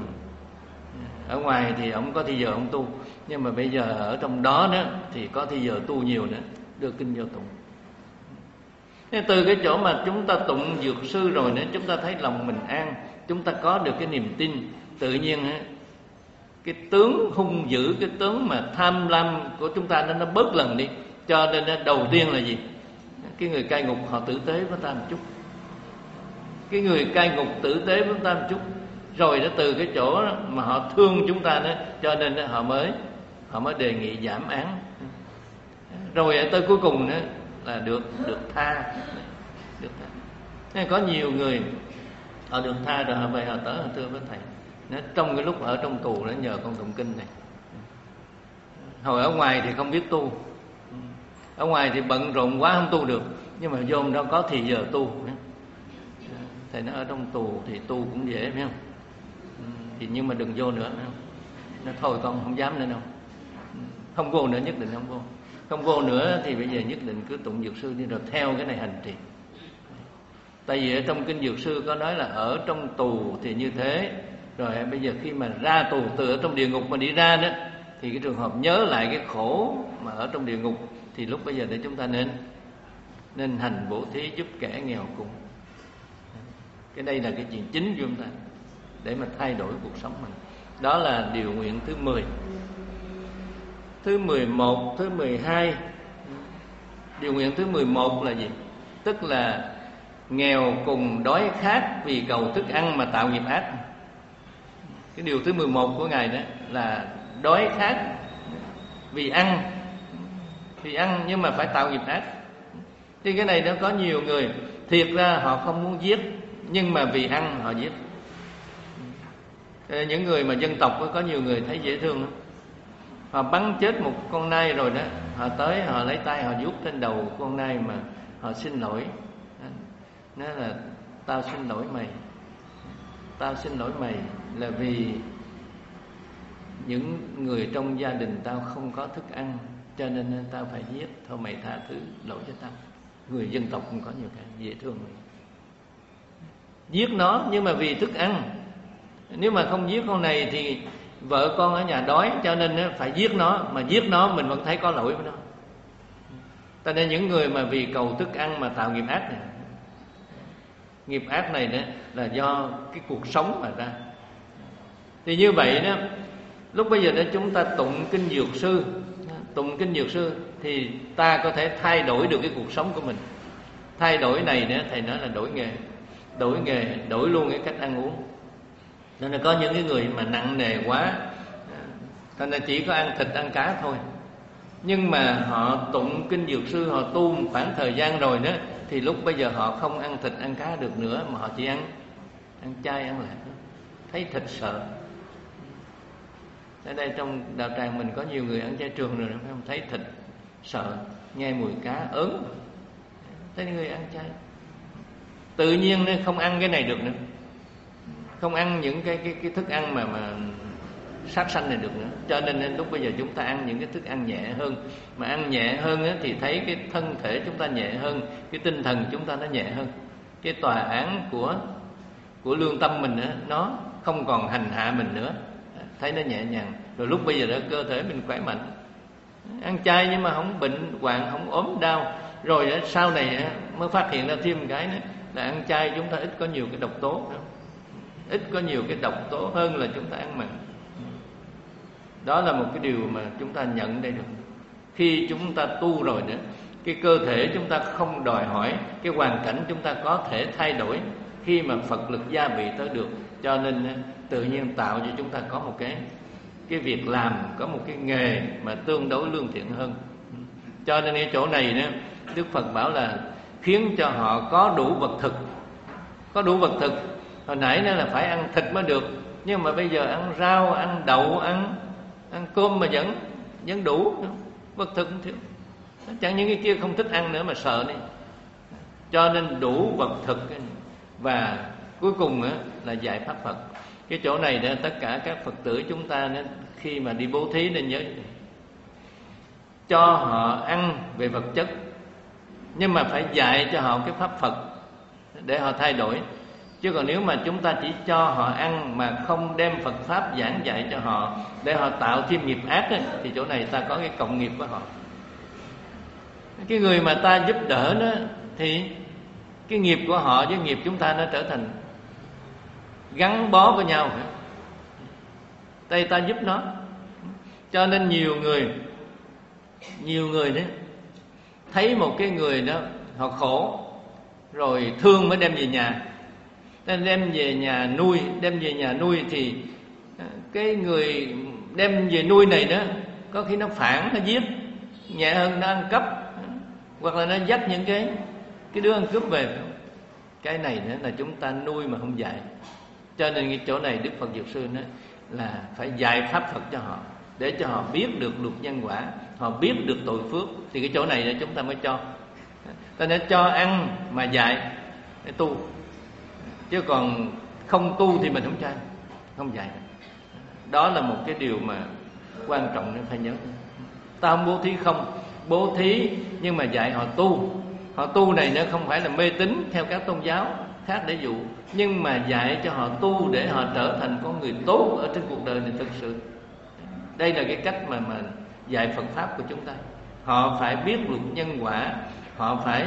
Ở ngoài thì ông có thì giờ ông tu, nhưng mà bây giờ ở trong đó nữa thì có thì giờ tu nhiều nữa, đưa kinh vô tụng. Nên từ cái chỗ mà chúng ta tụng Dược Sư rồi nữa, chúng ta thấy lòng mình an, chúng ta có được cái niềm tin, tự nhiên cái tướng hung dữ, cái tướng mà tham lam của chúng ta nó, nó bớt lần đi. Cho nên đầu tiên là gì? Cái người cai ngục họ tử tế với ta một chút, cái người cai ngục tử tế với ta một chút, rồi nó từ cái chỗ mà họ thương chúng ta đó, cho nên họ mới họ mới đề nghị giảm án, rồi tới cuối cùng nữa là được được tha, được tha. Nên có nhiều người họ được tha rồi họ về họ tới họ thưa với thầy, nó trong cái lúc ở trong tù nó nhờ con tụng kinh này. Hồi ở ngoài thì không biết tu, ở ngoài thì bận rộn quá không tu được, nhưng mà vô đó có thì giờ tu. Thầy nói ở trong tù thì tu cũng dễ, phải không? Thì nhưng mà đừng vô nữa, phải không? Nó thôi con không dám nữa đâu, không vô nữa, nhất định không vô. Không vô nữa thì bây giờ nhất định cứ tụng Dược Sư đi, rồi theo cái này hành trì. Tại vì ở trong kinh Dược Sư có nói là ở trong tù thì như thế, rồi bây giờ khi mà ra tù, từ ở trong địa ngục mà đi ra đó, thì cái trường hợp nhớ lại cái khổ mà ở trong địa ngục, thì lúc bây giờ để chúng ta nên nên hành bố thí giúp kẻ nghèo cùng. Cái đây là cái chuyện chính của chúng ta để mà thay đổi cuộc sống mình. Đó là điều nguyện thứ mười. Thứ mười một, thứ mười hai. Điều nguyện thứ mười một là gì? Tức là nghèo cùng đói khát vì cầu thức ăn mà tạo nghiệp ác. Cái điều thứ mười một của Ngài đó là đói khát vì ăn, vì ăn nhưng mà phải tạo nghiệp ác. Thì cái này nó có nhiều người thiệt ra họ không muốn giết, nhưng mà vì ăn họ giết. Những người mà dân tộc có nhiều người thấy dễ thương lắm. Họ bắn chết một con nai rồi đó, họ tới họ lấy tay họ vuốt trên đầu con nai mà họ xin lỗi. Nói là tao xin lỗi mày, tao xin lỗi mày là vì những người trong gia đình tao không có thức ăn, cho nên tao phải giết. Thôi mày tha thứ lỗi cho tao. Người dân tộc cũng có nhiều cái dễ thương này. Giết nó nhưng mà vì thức ăn. Nếu mà không giết con này thì vợ con ở nhà đói, cho nên phải giết nó. Mà giết nó mình vẫn thấy có lỗi với nó. Cho nên những người mà vì cầu thức ăn mà tạo nghiệp ác này, nghiệp ác này đó là do cái cuộc sống mà ra. Thì như vậy đó, lúc bây giờ đó chúng ta tụng kinh Dược Sư, tụng kinh Dược Sư thì ta có thể thay đổi được cái cuộc sống của mình. Thay đổi này nữa thầy nói là đổi nghề, đổi nghề, đổi luôn cái cách ăn uống. Nên là có những cái người mà nặng nề quá, thành ra chỉ có ăn thịt ăn cá thôi. Nhưng mà họ tụng kinh Dược Sư, họ tu một khoảng thời gian rồi đó, thì lúc bây giờ họ không ăn thịt ăn cá được nữa, mà họ chỉ ăn ăn chay ăn lạc. Thấy thịt sợ. Ở đây trong đạo tràng mình có nhiều người ăn chay trường rồi, không thấy thịt sợ, nghe mùi cá ớn. Thấy người ăn chay tự nhiên nên không ăn cái này được nữa, không ăn những cái cái cái thức ăn mà mà sát sanh này được nữa. Cho nên, nên lúc bây giờ chúng ta ăn những cái thức ăn nhẹ hơn. Mà ăn nhẹ hơn á, thì thấy cái thân thể chúng ta nhẹ hơn, cái tinh thần chúng ta nó nhẹ hơn. Cái tòa án của của lương tâm mình á, nó không còn hành hạ mình nữa, thấy nó nhẹ nhàng. Rồi lúc bây giờ đó cơ thể mình khỏe mạnh, ăn chay nhưng mà không bệnh hoạn, không ốm đau. Rồi đó, sau này á, mới phát hiện ra thêm một cái nữa là ăn chay chúng ta ít có nhiều cái độc tố, ít có nhiều cái độc tố hơn là chúng ta ăn mặn. Đó là một cái điều mà chúng ta nhận đây được. Khi chúng ta tu rồi đó, cái cơ thể chúng ta không đòi hỏi, cái hoàn cảnh chúng ta có thể thay đổi khi mà Phật lực gia bị tới được. Cho nên tự nhiên tạo cho chúng ta có một cái cái việc làm, có một cái nghề mà tương đối lương thiện hơn. Cho nên cái chỗ này đó, Đức Phật bảo là khiến cho họ có đủ vật thực. Có đủ vật thực. Hồi nãy đó là phải ăn thịt mới được, nhưng mà bây giờ ăn rau, ăn đậu, ăn ăn cơm mà vẫn vẫn đủ, vật thực không thiếu. Chẳng những cái kia không thích ăn nữa mà sợ đi. Cho nên đủ vật thực. Và cuối cùng á, là dạy pháp Phật. Cái chỗ này đó, tất cả các Phật tử chúng ta nên, khi mà đi bố thí nên nhớ cho họ ăn về vật chất, nhưng mà phải dạy cho họ cái pháp Phật để họ thay đổi. Chứ còn nếu mà chúng ta chỉ cho họ ăn mà không đem Phật Pháp giảng dạy cho họ để họ tạo thêm nghiệp ác ấy, thì chỗ này ta có cái cộng nghiệp với họ. Cái người mà ta giúp đỡ đó, thì cái nghiệp của họ với nghiệp chúng ta nó trở thành gắn bó với nhau. Đây ta giúp nó. Cho nên nhiều người Nhiều người đấy thấy một cái người đó họ khổ, rồi thương mới đem về nhà. Nên đem về nhà nuôi, đem về nhà nuôi thì cái người đem về nuôi này đó, có khi nó phản, nó giết, nhẹ hơn nó ăn cắp, hoặc là nó dắt những cái cái đứa ăn cướp về. Cái này nữa là chúng ta nuôi mà không dạy. Cho nên cái chỗ này Đức Phật Dược Sư nói là phải dạy pháp Phật cho họ, để cho họ biết được luật nhân quả, họ biết được tội phước. Thì cái chỗ này là chúng ta mới cho. Ta nên cho ăn mà dạy để tu. Chứ còn không tu thì mình không cho, không dạy. Đó là một cái điều mà quan trọng nên phải nhớ. Ta không bố thí không, bố thí nhưng mà dạy họ tu. Họ tu này nó không phải là mê tín theo các tôn giáo khác để dụ, nhưng mà dạy cho họ tu để họ trở thành con người tốt ở trên cuộc đời này thực sự. Đây là cái cách mà mà dạy Phật Pháp của chúng ta. Họ phải biết luật nhân quả, họ phải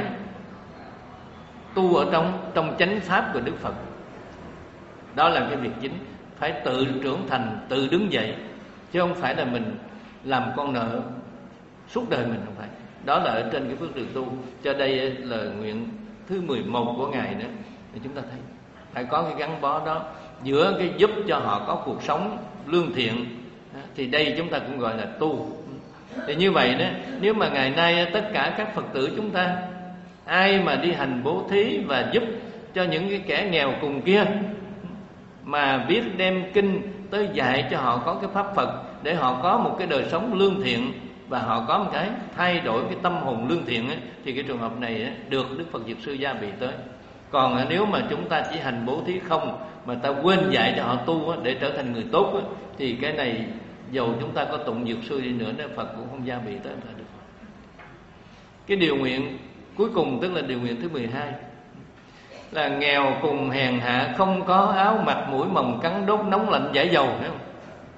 tu ở trong trong chánh pháp của Đức Phật. Đó là cái việc chính. Phải tự trưởng thành, tự đứng dậy, chứ không phải là mình làm con nợ suốt đời mình, không phải. Đó là ở trên cái phước đường tu. Cho đây là nguyện thứ mười một của Ngài nữa, thì chúng ta thấy phải có cái gắn bó đó giữa cái giúp cho họ có cuộc sống lương thiện, Thì đây chúng ta cũng gọi là tu. Thì như vậy đó, nếu mà ngày nay tất cả các Phật tử chúng ta, ai mà đi hành bố thí và giúp cho những cái kẻ nghèo cùng kia, mà biết đem kinh tới dạy cho họ có cái pháp Phật, để họ có một cái đời sống lương thiện, và họ có một cái thay đổi cái tâm hồn lương thiện ấy, thì cái trường hợp này ấy, được Đức Phật Dược Sư gia bị tới. Còn nếu mà chúng ta chỉ hành bố thí không, mà ta quên dạy cho họ tu ấy, để trở thành người tốt ấy, thì cái này dầu chúng ta có tụng Dược Sư đi nữa, nếu Phật cũng không gia bị tới là được. Cái điều nguyện cuối cùng, tức là điều nguyện thứ mười hai, là nghèo cùng hèn hạ, không có áo mặc, mũi mồng cắn đốt, nóng lạnh giải dầu, thấy không?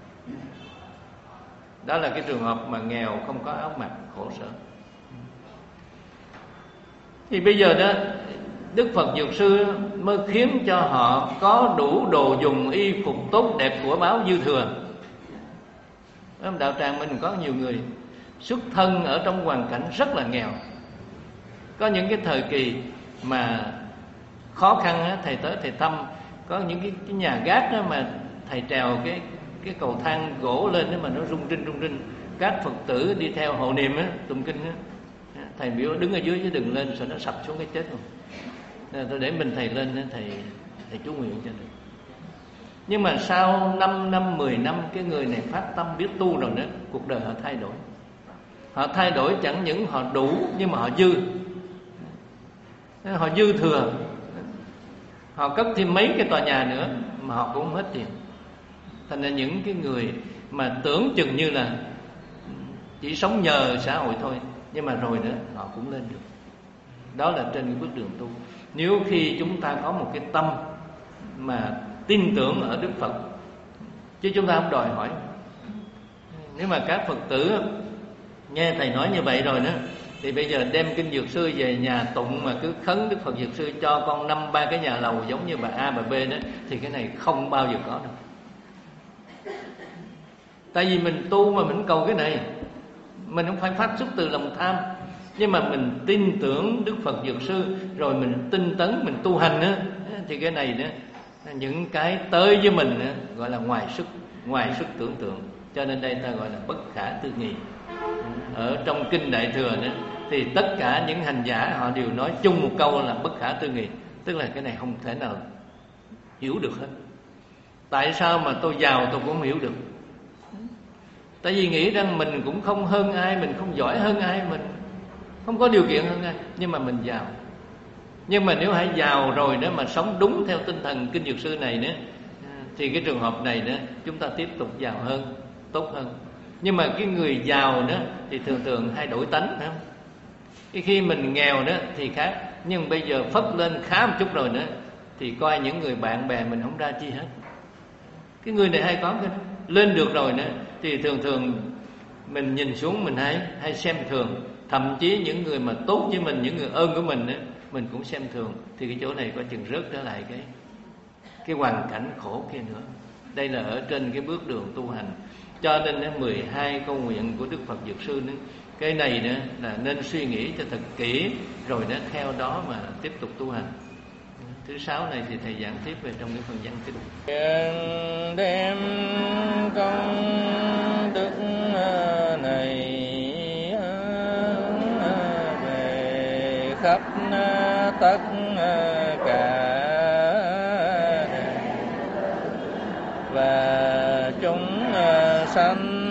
Đó là cái trường hợp mà nghèo không có áo mặc, khổ sở. Thì bây giờ đó, Đức Phật Dược Sư mới khiến cho họ có đủ đồ dùng, y phục tốt đẹp, của báo dư thừa. Đạo tràng mình có nhiều người xuất thân ở trong hoàn cảnh rất là nghèo. Có những cái thời kỳ mà khó khăn á, thầy tới thầy thăm, có những cái, cái nhà gác đó mà thầy trèo cái cái cầu thang gỗ lên đó mà nó rung rinh rung rinh, các Phật tử đi theo hộ niệm á, tụng kinh á, thầy biểu đứng ở dưới chứ đừng lên, sợ nó sập xuống cái chết luôn. Tôi để mình thầy lên, thầy thầy chú nguyện cho được. Nhưng mà sau năm năm, mười năm, cái người này phát tâm biết tu rồi đó, cuộc đời họ thay đổi. Họ thay đổi chẳng những họ đủ, nhưng mà họ dư. Họ dư thừa. Họ cất thêm mấy cái tòa nhà nữa mà họ cũng không hết tiền. Thành ra những cái người mà tưởng chừng như là chỉ sống nhờ xã hội thôi, nhưng mà rồi nữa họ cũng lên được. Đó là trên cái bước đường tu. Nếu khi chúng ta có một cái tâm mà tin tưởng ở Đức Phật, chứ chúng ta không đòi hỏi. Nếu mà các Phật tử nghe thầy nói như vậy rồi đó, thì bây giờ đem kinh Dược Sư về nhà tụng mà cứ khấn Đức Phật Dược Sư cho con năm ba cái nhà lầu giống như bà A bà B đó, thì cái này không bao giờ có đâu. Tại vì mình tu mà mình cầu cái này, mình không phải phát xuất từ lòng tham, nhưng mà mình tin tưởng Đức Phật Dược Sư, rồi mình tinh tấn, mình tu hành á, thì cái này đó, những cái tới với mình á, gọi là ngoài sức ngoài sức tưởng tượng. Cho nên đây ta gọi là bất khả tư nghị. Ở trong kinh Đại Thừa đó, thì tất cả những hành giả họ đều nói chung một câu là bất khả tư nghị, tức là cái này không thể nào hiểu được hết. Tại sao mà tôi giàu tôi cũng không hiểu được? Tại vì nghĩ rằng mình cũng không hơn ai, mình không giỏi hơn ai, mình không có điều kiện hơn ai, nhưng mà mình giàu. Nhưng mà nếu hãy giàu rồi đó mà sống đúng theo tinh thần kinh Dược Sư này nữa, thì cái trường hợp này đó chúng ta tiếp tục giàu hơn, tốt hơn. Nhưng mà cái người giàu đó thì thường thường hay đổi tánh, phải không? Cái khi mình nghèo đó thì khác, nhưng bây giờ phất lên khá một chút rồi nữa thì coi những người bạn bè mình không ra chi hết. Cái người này hay có cái đó. Lên được rồi nữa thì thường thường mình nhìn xuống mình hay hay xem thường, thậm chí những người mà tốt với mình, những người ơn của mình đó, mình cũng xem thường. Thì cái chỗ này có chừng rớt trở lại cái cái hoàn cảnh khổ kia nữa. Đây là ở trên cái bước đường tu hành. Cho nên mười hai câu nguyện của Đức Phật Dược Sư nữa, cái này nữa là nên suy nghĩ cho thật kỹ, rồi nó theo đó mà tiếp tục tu hành. Thứ sáu này thì thầy giảng tiếp về trong cái phần văn kinh. Đem công đức này về khắp tất cả và chúng sanh